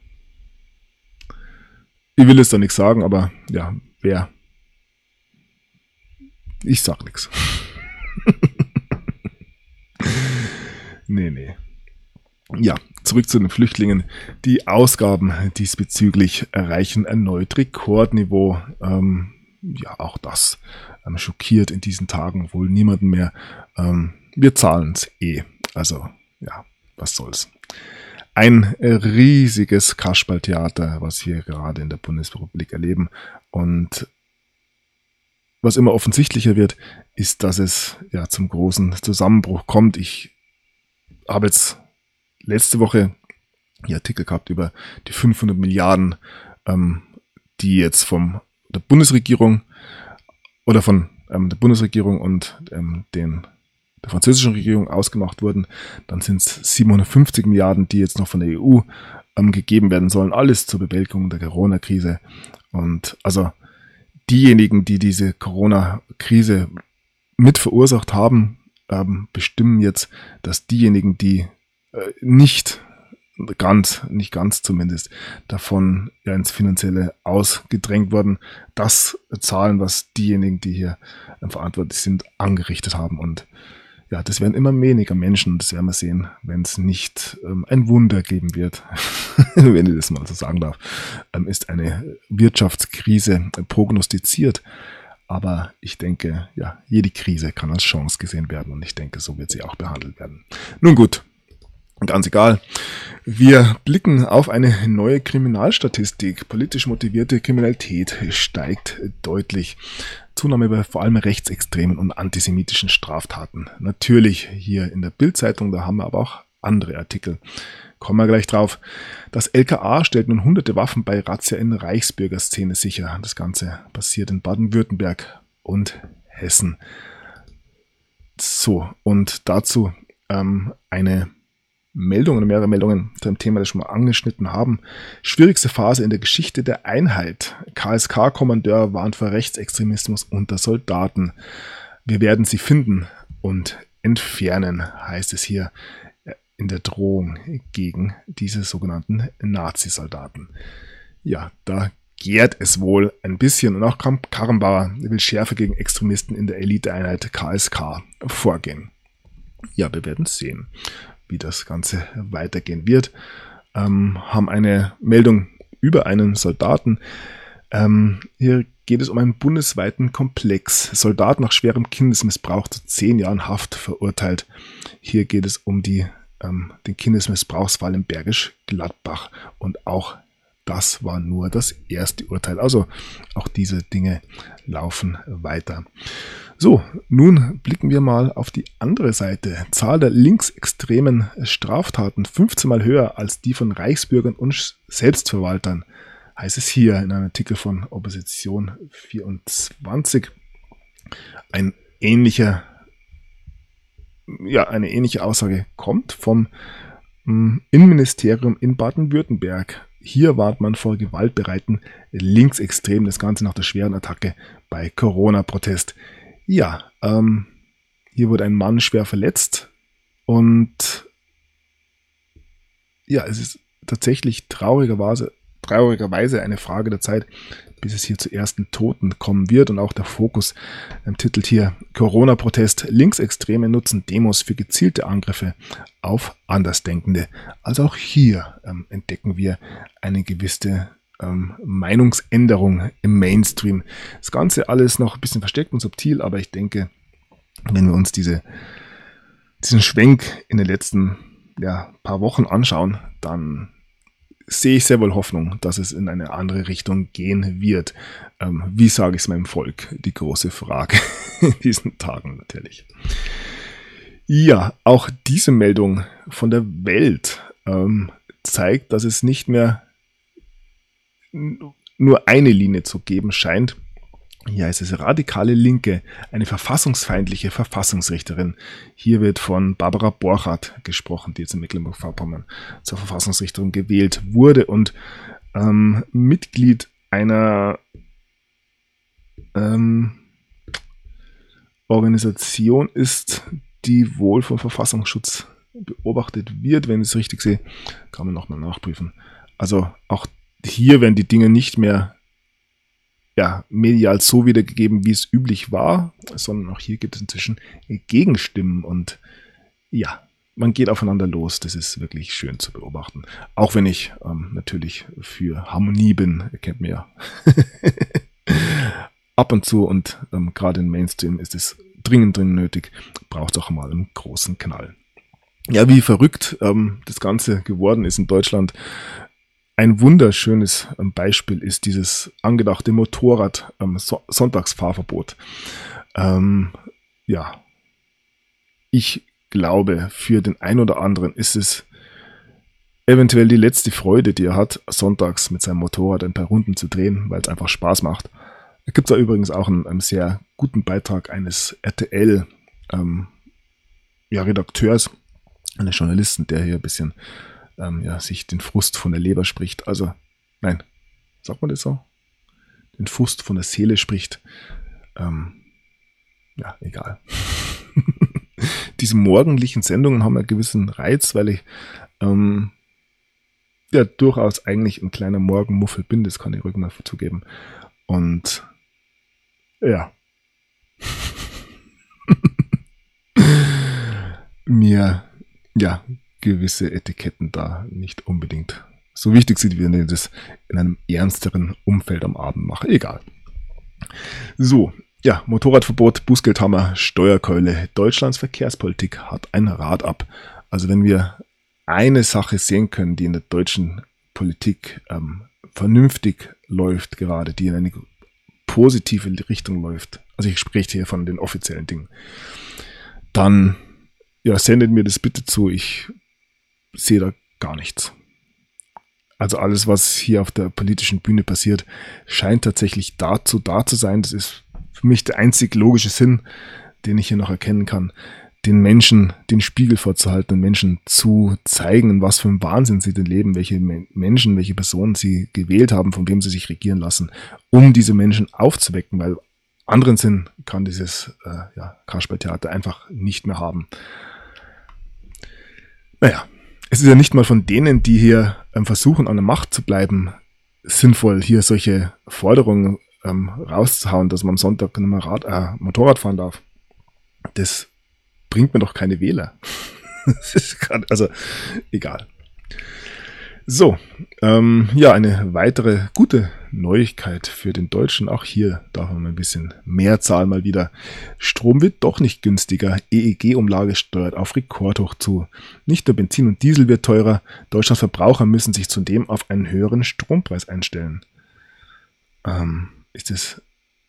Ich will jetzt da nichts sagen, aber ja, ich sag nichts. Nee. Ja, zurück zu den Flüchtlingen. Die Ausgaben diesbezüglich erreichen erneut Rekordniveau. Auch das schockiert in diesen Tagen wohl niemanden mehr. Wir zahlen es Also, ja, was soll's. Ein riesiges Kasperltheater, was wir gerade in der Bundesrepublik erleben. Und was immer offensichtlicher wird, ist, dass es zum großen Zusammenbruch kommt. Ich habe jetzt letzte Woche die Artikel gehabt über die 500 Milliarden, die jetzt von der Bundesregierung und der französischen Regierung ausgemacht wurden. Dann sind es 750 Milliarden, die jetzt noch von der EU gegeben werden sollen. Alles zur Bewältigung der Corona-Krise. Und also diejenigen, die diese Corona-Krise mit verursacht haben, bestimmen jetzt, dass diejenigen, die nicht ganz zumindest davon ins Finanzielle ausgedrängt wurden, das zahlen, was diejenigen, die hier verantwortlich sind, angerichtet haben. Und ja, das werden immer weniger Menschen, das werden wir sehen, wenn es nicht ein Wunder geben wird, wenn ich das mal so sagen darf, ist eine Wirtschaftskrise prognostiziert. Aber ich denke, jede Krise kann als Chance gesehen werden und ich denke, so wird sie auch behandelt werden. Nun gut, ganz egal. Wir blicken auf eine neue Kriminalstatistik. Politisch motivierte Kriminalität steigt deutlich. Zunahme bei vor allem rechtsextremen und antisemitischen Straftaten. Natürlich hier in der Bild-Zeitung, da haben wir aber auch andere Artikel. Kommen wir gleich drauf. Das LKA stellt nun hunderte Waffen bei Razzia in Reichsbürgerszene sicher. Das Ganze passiert in Baden-Württemberg und Hessen. So, und dazu eine Meldung oder mehrere Meldungen zu einem Thema, das wir schon mal angeschnitten haben. Schwierigste Phase in der Geschichte der Einheit. KSK-Kommandeur warnt vor Rechtsextremismus unter Soldaten. Wir werden sie finden und entfernen, heißt es hier in der Drohung gegen diese sogenannten Nazi-Soldaten. Ja, da gärt es wohl ein bisschen und auch Karrenbauer will schärfer gegen Extremisten in der Eliteeinheit KSK vorgehen. Ja, wir werden sehen, wie das Ganze weitergehen wird. Haben eine Meldung über einen Soldaten. Hier geht es um einen bundesweiten Komplex. Soldat nach schwerem Kindesmissbrauch zu 10 Jahren Haft verurteilt. Hier geht es um den Kindesmissbrauchsfall in Bergisch Gladbach und auch das war nur das erste Urteil. Also auch diese Dinge laufen weiter. So, nun blicken wir mal auf die andere Seite. Zahl der linksextremen Straftaten 15 Mal höher als die von Reichsbürgern und Selbstverwaltern, heißt es hier in einem Artikel von Opposition 24. Eine ähnliche Aussage kommt vom Innenministerium in Baden-Württemberg. Hier warnt man vor gewaltbereiten Linksextremen, das Ganze nach der schweren Attacke bei Corona-Protest. Ja, hier wurde ein Mann schwer verletzt und ja, es ist tatsächlich traurigerweise eine Frage der Zeit, bis es hier zu ersten Toten kommen wird. Und auch der Fokus titelt hier Corona-Protest. Linksextreme nutzen Demos für gezielte Angriffe auf Andersdenkende. Also auch hier entdecken wir eine gewisse Meinungsänderung im Mainstream. Das Ganze alles noch ein bisschen versteckt und subtil, aber ich denke, wenn wir uns diesen Schwenk in den letzten paar Wochen anschauen, dann sehe ich sehr wohl Hoffnung, dass es in eine andere Richtung gehen wird. Wie sage ich es meinem Volk? Die große Frage in diesen Tagen natürlich. Ja, auch diese Meldung von der Welt zeigt, dass es nicht mehr nur eine Linie zu geben scheint. Hier heißt es radikale Linke, eine verfassungsfeindliche Verfassungsrichterin. Hier wird von Barbara Borchardt gesprochen, die jetzt in Mecklenburg-Vorpommern zur Verfassungsrichterin gewählt wurde und Mitglied einer Organisation ist, die wohl vom Verfassungsschutz beobachtet wird. Wenn ich es richtig sehe, kann man nochmal nachprüfen. Also auch hier werden die Dinge nicht mehr medial so wiedergegeben, wie es üblich war, sondern auch hier gibt es inzwischen Gegenstimmen und ja, man geht aufeinander los. Das ist wirklich schön zu beobachten. Auch wenn ich natürlich für Harmonie bin, ihr kennt mich ja. Ab und zu und gerade im Mainstream ist es dringend nötig, braucht es auch mal einen großen Knall. Ja, wie verrückt das Ganze geworden ist in Deutschland. Ein wunderschönes Beispiel ist dieses angedachte Motorrad-Sonntagsfahrverbot. Ich glaube, für den einen oder anderen ist es eventuell die letzte Freude, die er hat, sonntags mit seinem Motorrad ein paar Runden zu drehen, weil es einfach Spaß macht. Da gibt es da übrigens auch einen sehr guten Beitrag eines RTL Redakteurs, eines Journalisten, der hier ein bisschen sich den Frust von der Leber spricht. Also, nein, sagt man das so? Den Frust von der Seele spricht. Egal. Diese morgendlichen Sendungen haben einen gewissen Reiz, weil ich durchaus eigentlich ein kleiner Morgenmuffel bin, das kann ich ruhig mal zugeben. Und ja. mir gewisse Etiketten da nicht unbedingt so wichtig sind, wie wenn ich das in einem ernsteren Umfeld am Abend mache. Egal. So, Motorradverbot, Bußgeldhammer, Steuerkeule. Deutschlands Verkehrspolitik hat ein Rad ab. Also wenn wir eine Sache sehen können, die in der deutschen Politik vernünftig läuft gerade, die in eine positive Richtung läuft, also ich spreche hier von den offiziellen Dingen, dann sendet mir das bitte zu. Ich sehe da gar nichts. Also alles, was hier auf der politischen Bühne passiert, scheint tatsächlich da zu sein. Das ist für mich der einzig logische Sinn, den ich hier noch erkennen kann, den Menschen den Spiegel vorzuhalten, den Menschen zu zeigen, was für ein Wahnsinn sie denn leben, welche Menschen, welche Personen sie gewählt haben, von wem sie sich regieren lassen, um diese Menschen aufzuwecken, weil anderen Sinn kann dieses Kasperltheater einfach nicht mehr haben. Naja, es ist ja nicht mal von denen, die hier versuchen, an der Macht zu bleiben, sinnvoll, hier solche Forderungen rauszuhauen, dass man am Sonntag nicht mehr Motorrad fahren darf. Das bringt mir doch keine Wähler. Das ist egal. So, eine weitere gute Neuigkeit für den Deutschen. Auch hier darf man ein bisschen mehr zahlen mal wieder. Strom wird doch nicht günstiger. EEG-Umlage steuert auf Rekordhoch zu. Nicht nur Benzin und Diesel wird teurer. Deutschlands Verbraucher müssen sich zudem auf einen höheren Strompreis einstellen. Ist es,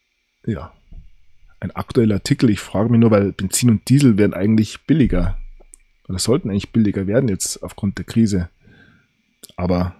ein aktueller Artikel. Ich frage mich nur, weil Benzin und Diesel werden eigentlich billiger. Oder sollten eigentlich billiger werden jetzt aufgrund der Krise. Aber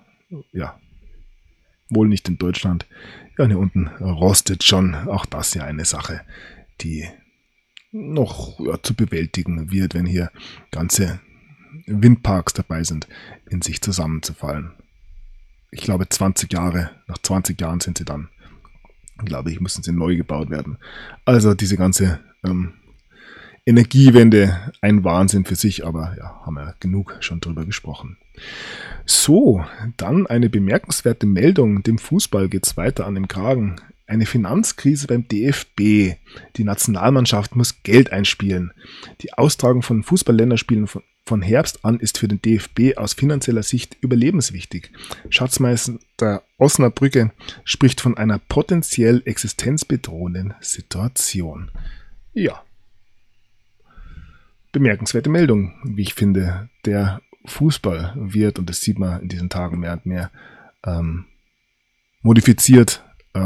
wohl nicht in Deutschland. Ja, hier unten rostet schon. Auch das ja eine Sache, die noch zu bewältigen wird, wenn hier ganze Windparks dabei sind, in sich zusammenzufallen. Ich glaube, nach 20 Jahren sind sie dann, müssen sie neu gebaut werden. Also diese ganze Energiewende, ein Wahnsinn für sich, aber haben wir genug schon drüber gesprochen. So, dann eine bemerkenswerte Meldung. Dem Fußball geht es weiter an den Kragen. Eine Finanzkrise beim DFB. Die Nationalmannschaft muss Geld einspielen. Die Austragung von Fußball-Länderspielen von Herbst an ist für den DFB aus finanzieller Sicht überlebenswichtig. Schatzmeister Osnabrücke spricht von einer potenziell existenzbedrohenden Situation. Ja. Bemerkenswerte Meldung, wie ich finde. Der Fußball wird, und das sieht man in diesen Tagen mehr und mehr, modifiziert.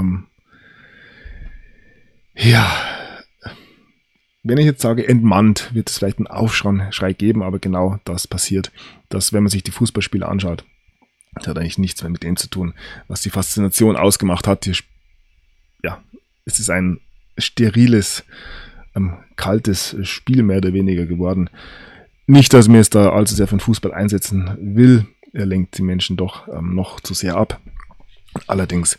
Wenn ich jetzt sage entmannt, wird es vielleicht einen Aufschrei geben, aber genau das passiert, dass wenn man sich die Fußballspiele anschaut, das hat eigentlich nichts mehr mit dem zu tun, was die Faszination ausgemacht hat. Es ist ein steriles, kaltes Spiel mehr oder weniger geworden. Nicht, dass mir es da allzu sehr von Fußball einsetzen will. Er lenkt die Menschen doch noch zu sehr ab. Allerdings,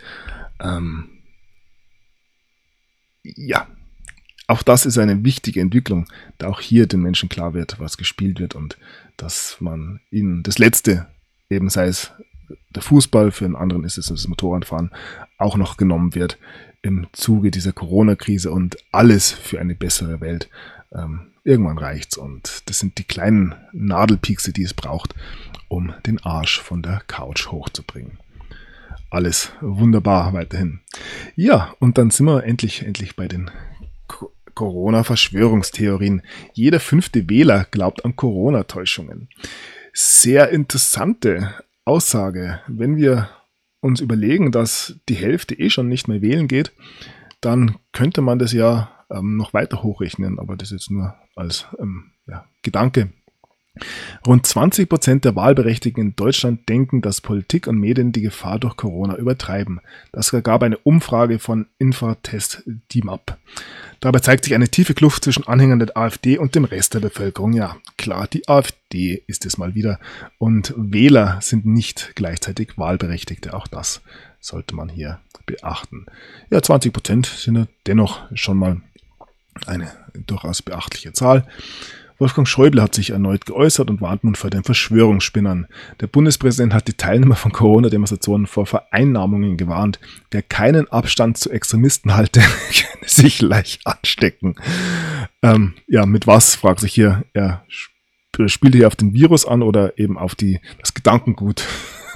auch das ist eine wichtige Entwicklung, da auch hier den Menschen klar wird, was gespielt wird und dass man ihnen das Letzte, eben sei es der Fußball, für einen anderen ist es das Motorradfahren, auch noch genommen wird im Zuge dieser Corona-Krise und alles für eine bessere Welt. Irgendwann reicht's und das sind die kleinen Nadelpiekse, die es braucht, um den Arsch von der Couch hochzubringen. Alles wunderbar weiterhin. Ja, und dann sind wir endlich bei den Corona-Verschwörungstheorien. Jeder 5. Wähler glaubt an Corona-Täuschungen. Sehr interessante Aussage. Wenn wir uns überlegen, dass die Hälfte schon nicht mehr wählen geht, dann könnte man das ja noch weiter hochrechnen, aber das ist nur als Gedanke. Rund 20% der Wahlberechtigten in Deutschland denken, dass Politik und Medien die Gefahr durch Corona übertreiben. Das ergab eine Umfrage von Infratest DIMAP. Dabei zeigt sich eine tiefe Kluft zwischen Anhängern der AfD und dem Rest der Bevölkerung. Ja, klar, die AfD ist es mal wieder. Und Wähler sind nicht gleichzeitig Wahlberechtigte. Auch das sollte man hier beachten. Ja, 20% sind ja dennoch schon mal eine durchaus beachtliche Zahl. Wolfgang Schäuble hat sich erneut geäußert und warnt nun vor den Verschwörungsspinnern. Der Bundespräsident hat die Teilnehmer von Corona-Demonstrationen vor Vereinnahmungen gewarnt. Wer keinen Abstand zu Extremisten halte, könne sich leicht anstecken. Mit was, fragt sich hier. Er spielt hier auf den Virus an oder eben auf das Gedankengut.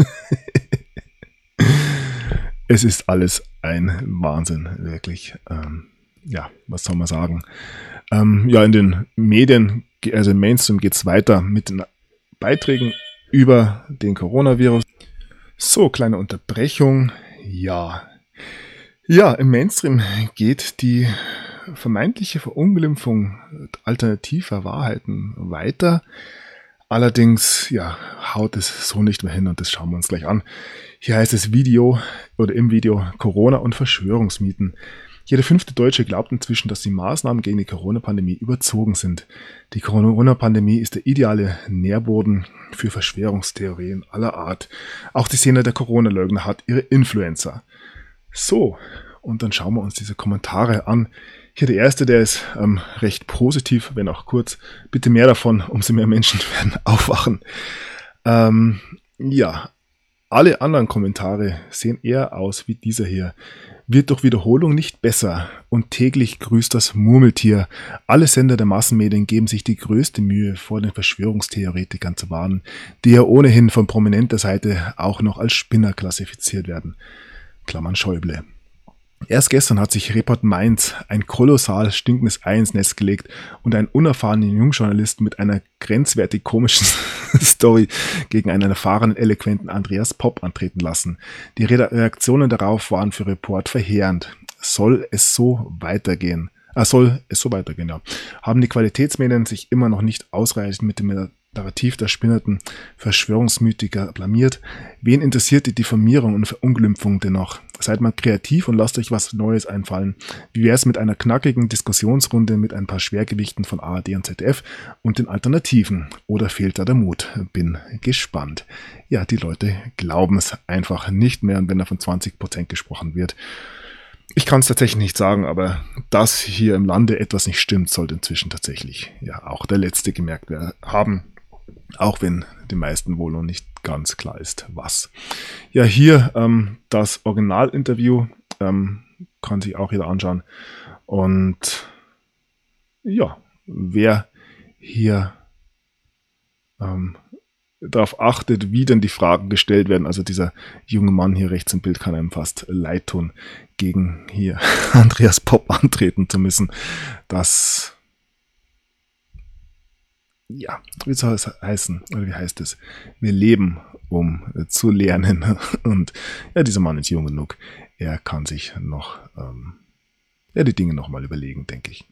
Es ist alles ein Wahnsinn, wirklich. Was soll man sagen? In den Medien, also im Mainstream, geht es weiter mit den Beiträgen über den Coronavirus. So, kleine Unterbrechung. Ja, im Mainstream geht die vermeintliche Verunglimpfung alternativer Wahrheiten weiter. Allerdings, haut es so nicht mehr hin und das schauen wir uns gleich an. Hier heißt es im Video Corona und Verschwörungsmythen. Jeder 5. Deutsche glaubt inzwischen, dass die Maßnahmen gegen die Corona-Pandemie überzogen sind. Die Corona-Pandemie ist der ideale Nährboden für Verschwörungstheorien aller Art. Auch die Szene der Corona-Leugner hat ihre Influencer. So, und dann schauen wir uns diese Kommentare an. Hier der erste, der ist recht positiv, wenn auch kurz. Bitte mehr davon, umso mehr Menschen werden aufwachen. Alle anderen Kommentare sehen eher aus wie dieser hier. wird durch Wiederholung nicht besser und täglich grüßt das Murmeltier. Alle Sender der Massenmedien geben sich die größte Mühe, vor den Verschwörungstheoretikern zu warnen, die ja ohnehin von prominenter Seite auch noch als Spinner klassifiziert werden. Klammern Schäuble. Erst gestern hat sich Report Mainz ein kolossal stinkendes Ei ins Nest gelegt und einen unerfahrenen Jungjournalisten mit einer grenzwertig komischen Story gegen einen erfahrenen, eloquenten Andreas Popp antreten lassen. Die Reaktionen darauf waren für Report verheerend. Soll es so weitergehen, ja. Haben die Qualitätsmedien sich immer noch nicht ausreichend mit dem Narrativ der spinnerten Verschwörungsmythiker blamiert? Wen interessiert die Diffamierung und Verunglimpfung dennoch? Seid mal kreativ und lasst euch was Neues einfallen. Wie wäre es mit einer knackigen Diskussionsrunde mit ein paar Schwergewichten von ARD und ZDF und den Alternativen? Oder fehlt da der Mut? Bin gespannt. Ja, die Leute glauben es einfach nicht mehr, und wenn da von 20% gesprochen wird. Ich kann es tatsächlich nicht sagen, aber dass hier im Lande etwas nicht stimmt, sollte inzwischen tatsächlich ja auch der Letzte gemerkt haben. Auch wenn den meisten wohl noch nicht ganz klar ist, was. Ja, hier das Originalinterview kann sich auch jeder anschauen. Und ja, wer hier darauf achtet, wie denn die Fragen gestellt werden, also dieser junge Mann hier rechts im Bild kann einem fast leid tun, gegen hier Andreas Popp antreten zu müssen. Das, ja, wie soll es heißen, oder wie heißt es? Wir leben, um zu lernen, und ja, dieser Mann ist jung genug. Er kann sich noch die Dinge nochmal überlegen, denke ich.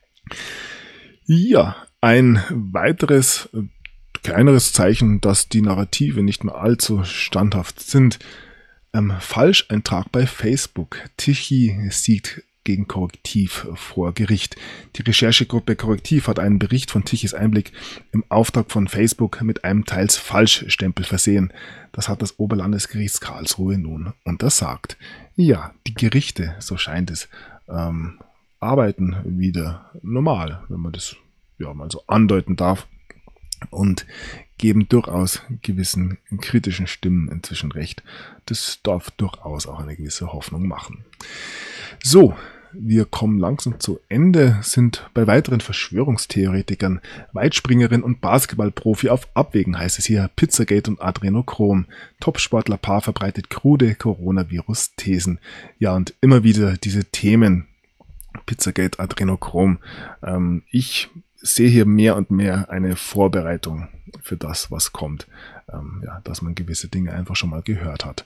Ja, ein weiteres kleineres Zeichen, dass die Narrative nicht mehr allzu standhaft sind. Falscheintrag bei Facebook. Tichy siegt gegen Korrektiv vor Gericht. Die Recherchegruppe Korrektiv hat einen Bericht von Tichys Einblick im Auftrag von Facebook mit einem teils Falschstempel versehen. Das hat das Oberlandesgericht Karlsruhe nun untersagt. Ja, die Gerichte, so scheint es, arbeiten wieder normal, wenn man das ja mal so andeuten darf, und geben durchaus gewissen kritischen Stimmen inzwischen recht. Das darf durchaus auch eine gewisse Hoffnung machen. So, wir kommen langsam zu Ende, sind bei weiteren Verschwörungstheoretikern, Weitspringerin und Basketballprofi auf Abwägen, heißt es hier, Pizzagate und Adrenochrom. Topsportler-Paar verbreitet krude Coronavirus-Thesen. Ja, und immer wieder diese Themen, Pizzagate, Adrenochrom. Ich sehe hier mehr und mehr eine Vorbereitung für das, was kommt. Dass man gewisse Dinge einfach schon mal gehört hat.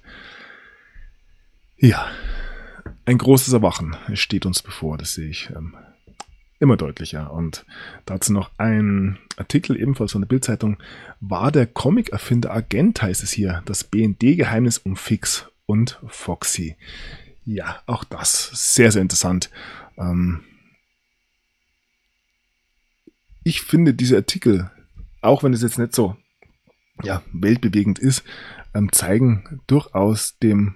Ja, ein großes Erwachen steht uns bevor, das sehe ich immer deutlicher. Und dazu noch ein Artikel, ebenfalls von der Bild-Zeitung. War der Comic-Erfinder Agent, heißt es hier, das BND-Geheimnis um Fix und Foxy. Ja, auch das sehr, sehr interessant. Ich finde diese Artikel, auch wenn es jetzt nicht so weltbewegend ist, zeigen durchaus dem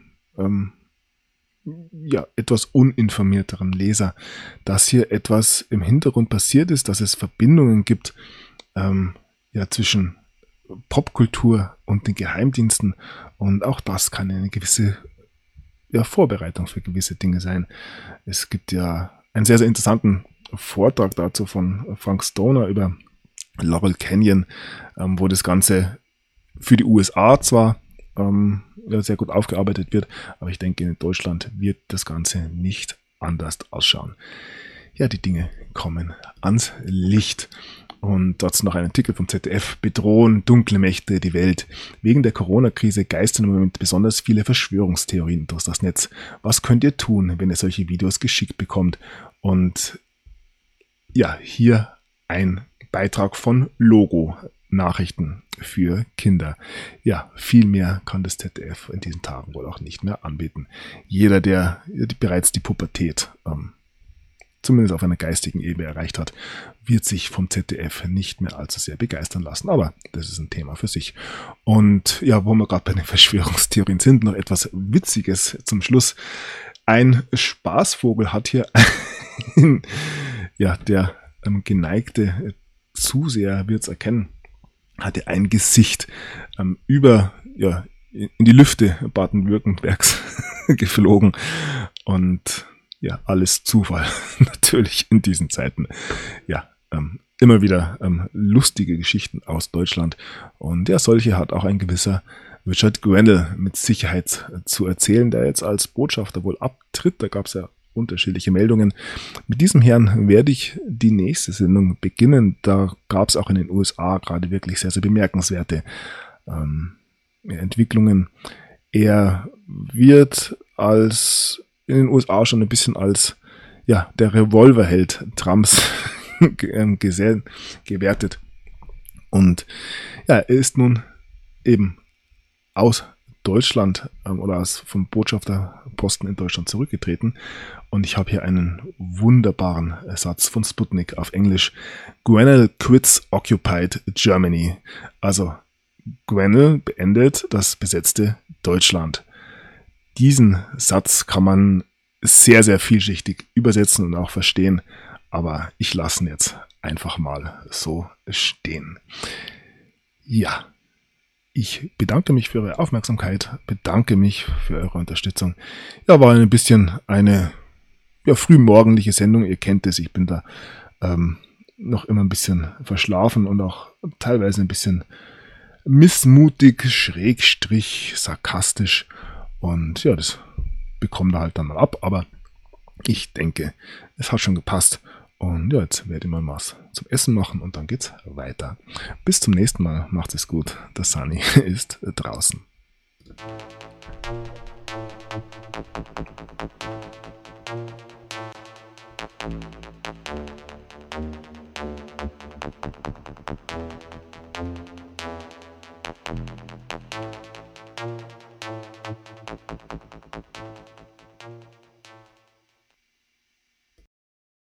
etwas uninformierteren Leser, dass hier etwas im Hintergrund passiert ist, dass es Verbindungen gibt zwischen Popkultur und den Geheimdiensten, und auch das kann eine gewisse Vorbereitung für gewisse Dinge sein. Es gibt ja einen sehr, sehr interessanten Vortrag dazu von Frank Stoner über Laurel Canyon, wo das Ganze für die USA zwar sehr gut aufgearbeitet wird, aber ich denke, in Deutschland wird das Ganze nicht anders ausschauen. Ja, die Dinge kommen ans Licht. Und dazu noch ein Artikel vom ZDF. Bedrohen dunkle Mächte die Welt. Wegen der Corona-Krise geistern im Moment besonders viele Verschwörungstheorien durch das Netz. Was könnt ihr tun, wenn ihr solche Videos geschickt bekommt? Und ja, hier ein Beitrag von Logo Nachrichten für Kinder. Ja, viel mehr kann das ZDF in diesen Tagen wohl auch nicht mehr anbieten. Jeder, der bereits die Pubertät zumindest auf einer geistigen Ebene erreicht hat, wird sich vom ZDF nicht mehr allzu sehr begeistern lassen. Aber das ist ein Thema für sich. Und ja, wo wir gerade bei den Verschwörungstheorien sind, noch etwas Witziges zum Schluss. Ein Spaßvogel hat hier der geneigte Zuseher wird es erkennen, hatte ein Gesicht in die Lüfte Baden-Württembergs geflogen. Und ja, alles Zufall, natürlich in diesen Zeiten. Ja, immer wieder lustige Geschichten aus Deutschland. Und ja, solche hat auch ein gewisser Richard Grenell mit Sicherheit zu erzählen, der jetzt als Botschafter wohl abtritt. Da gab es ja unterschiedliche Meldungen. Mit diesem Herrn werde ich die nächste Sendung beginnen. Da gab es auch in den USA gerade wirklich sehr, sehr bemerkenswerte Entwicklungen. Er wird in den USA schon ein bisschen als der Revolverheld Trumps gewertet. Und ja, er ist nun eben aus Deutschland oder vom Botschafterposten in Deutschland zurückgetreten. Und ich habe hier einen wunderbaren Satz von Sputnik auf Englisch. Grenell quits occupied Germany. Also Grenell beendet das besetzte Deutschland. Diesen Satz kann man sehr, sehr vielschichtig übersetzen und auch verstehen. Aber ich lasse ihn jetzt einfach mal so stehen. Ja. Ich bedanke mich für eure Aufmerksamkeit, bedanke mich für eure Unterstützung. Ja, war ein bisschen eine frühmorgendliche Sendung. Ihr kennt es, ich bin da noch immer ein bisschen verschlafen und auch teilweise ein bisschen missmutig, schrägstrich, sarkastisch. Und ja, das bekommt er halt dann mal ab. Aber ich denke, es hat schon gepasst. Und ja, jetzt werde ich mal was zum Essen machen und dann geht's weiter. Bis zum nächsten Mal. Macht es gut. Der Sunny ist draußen.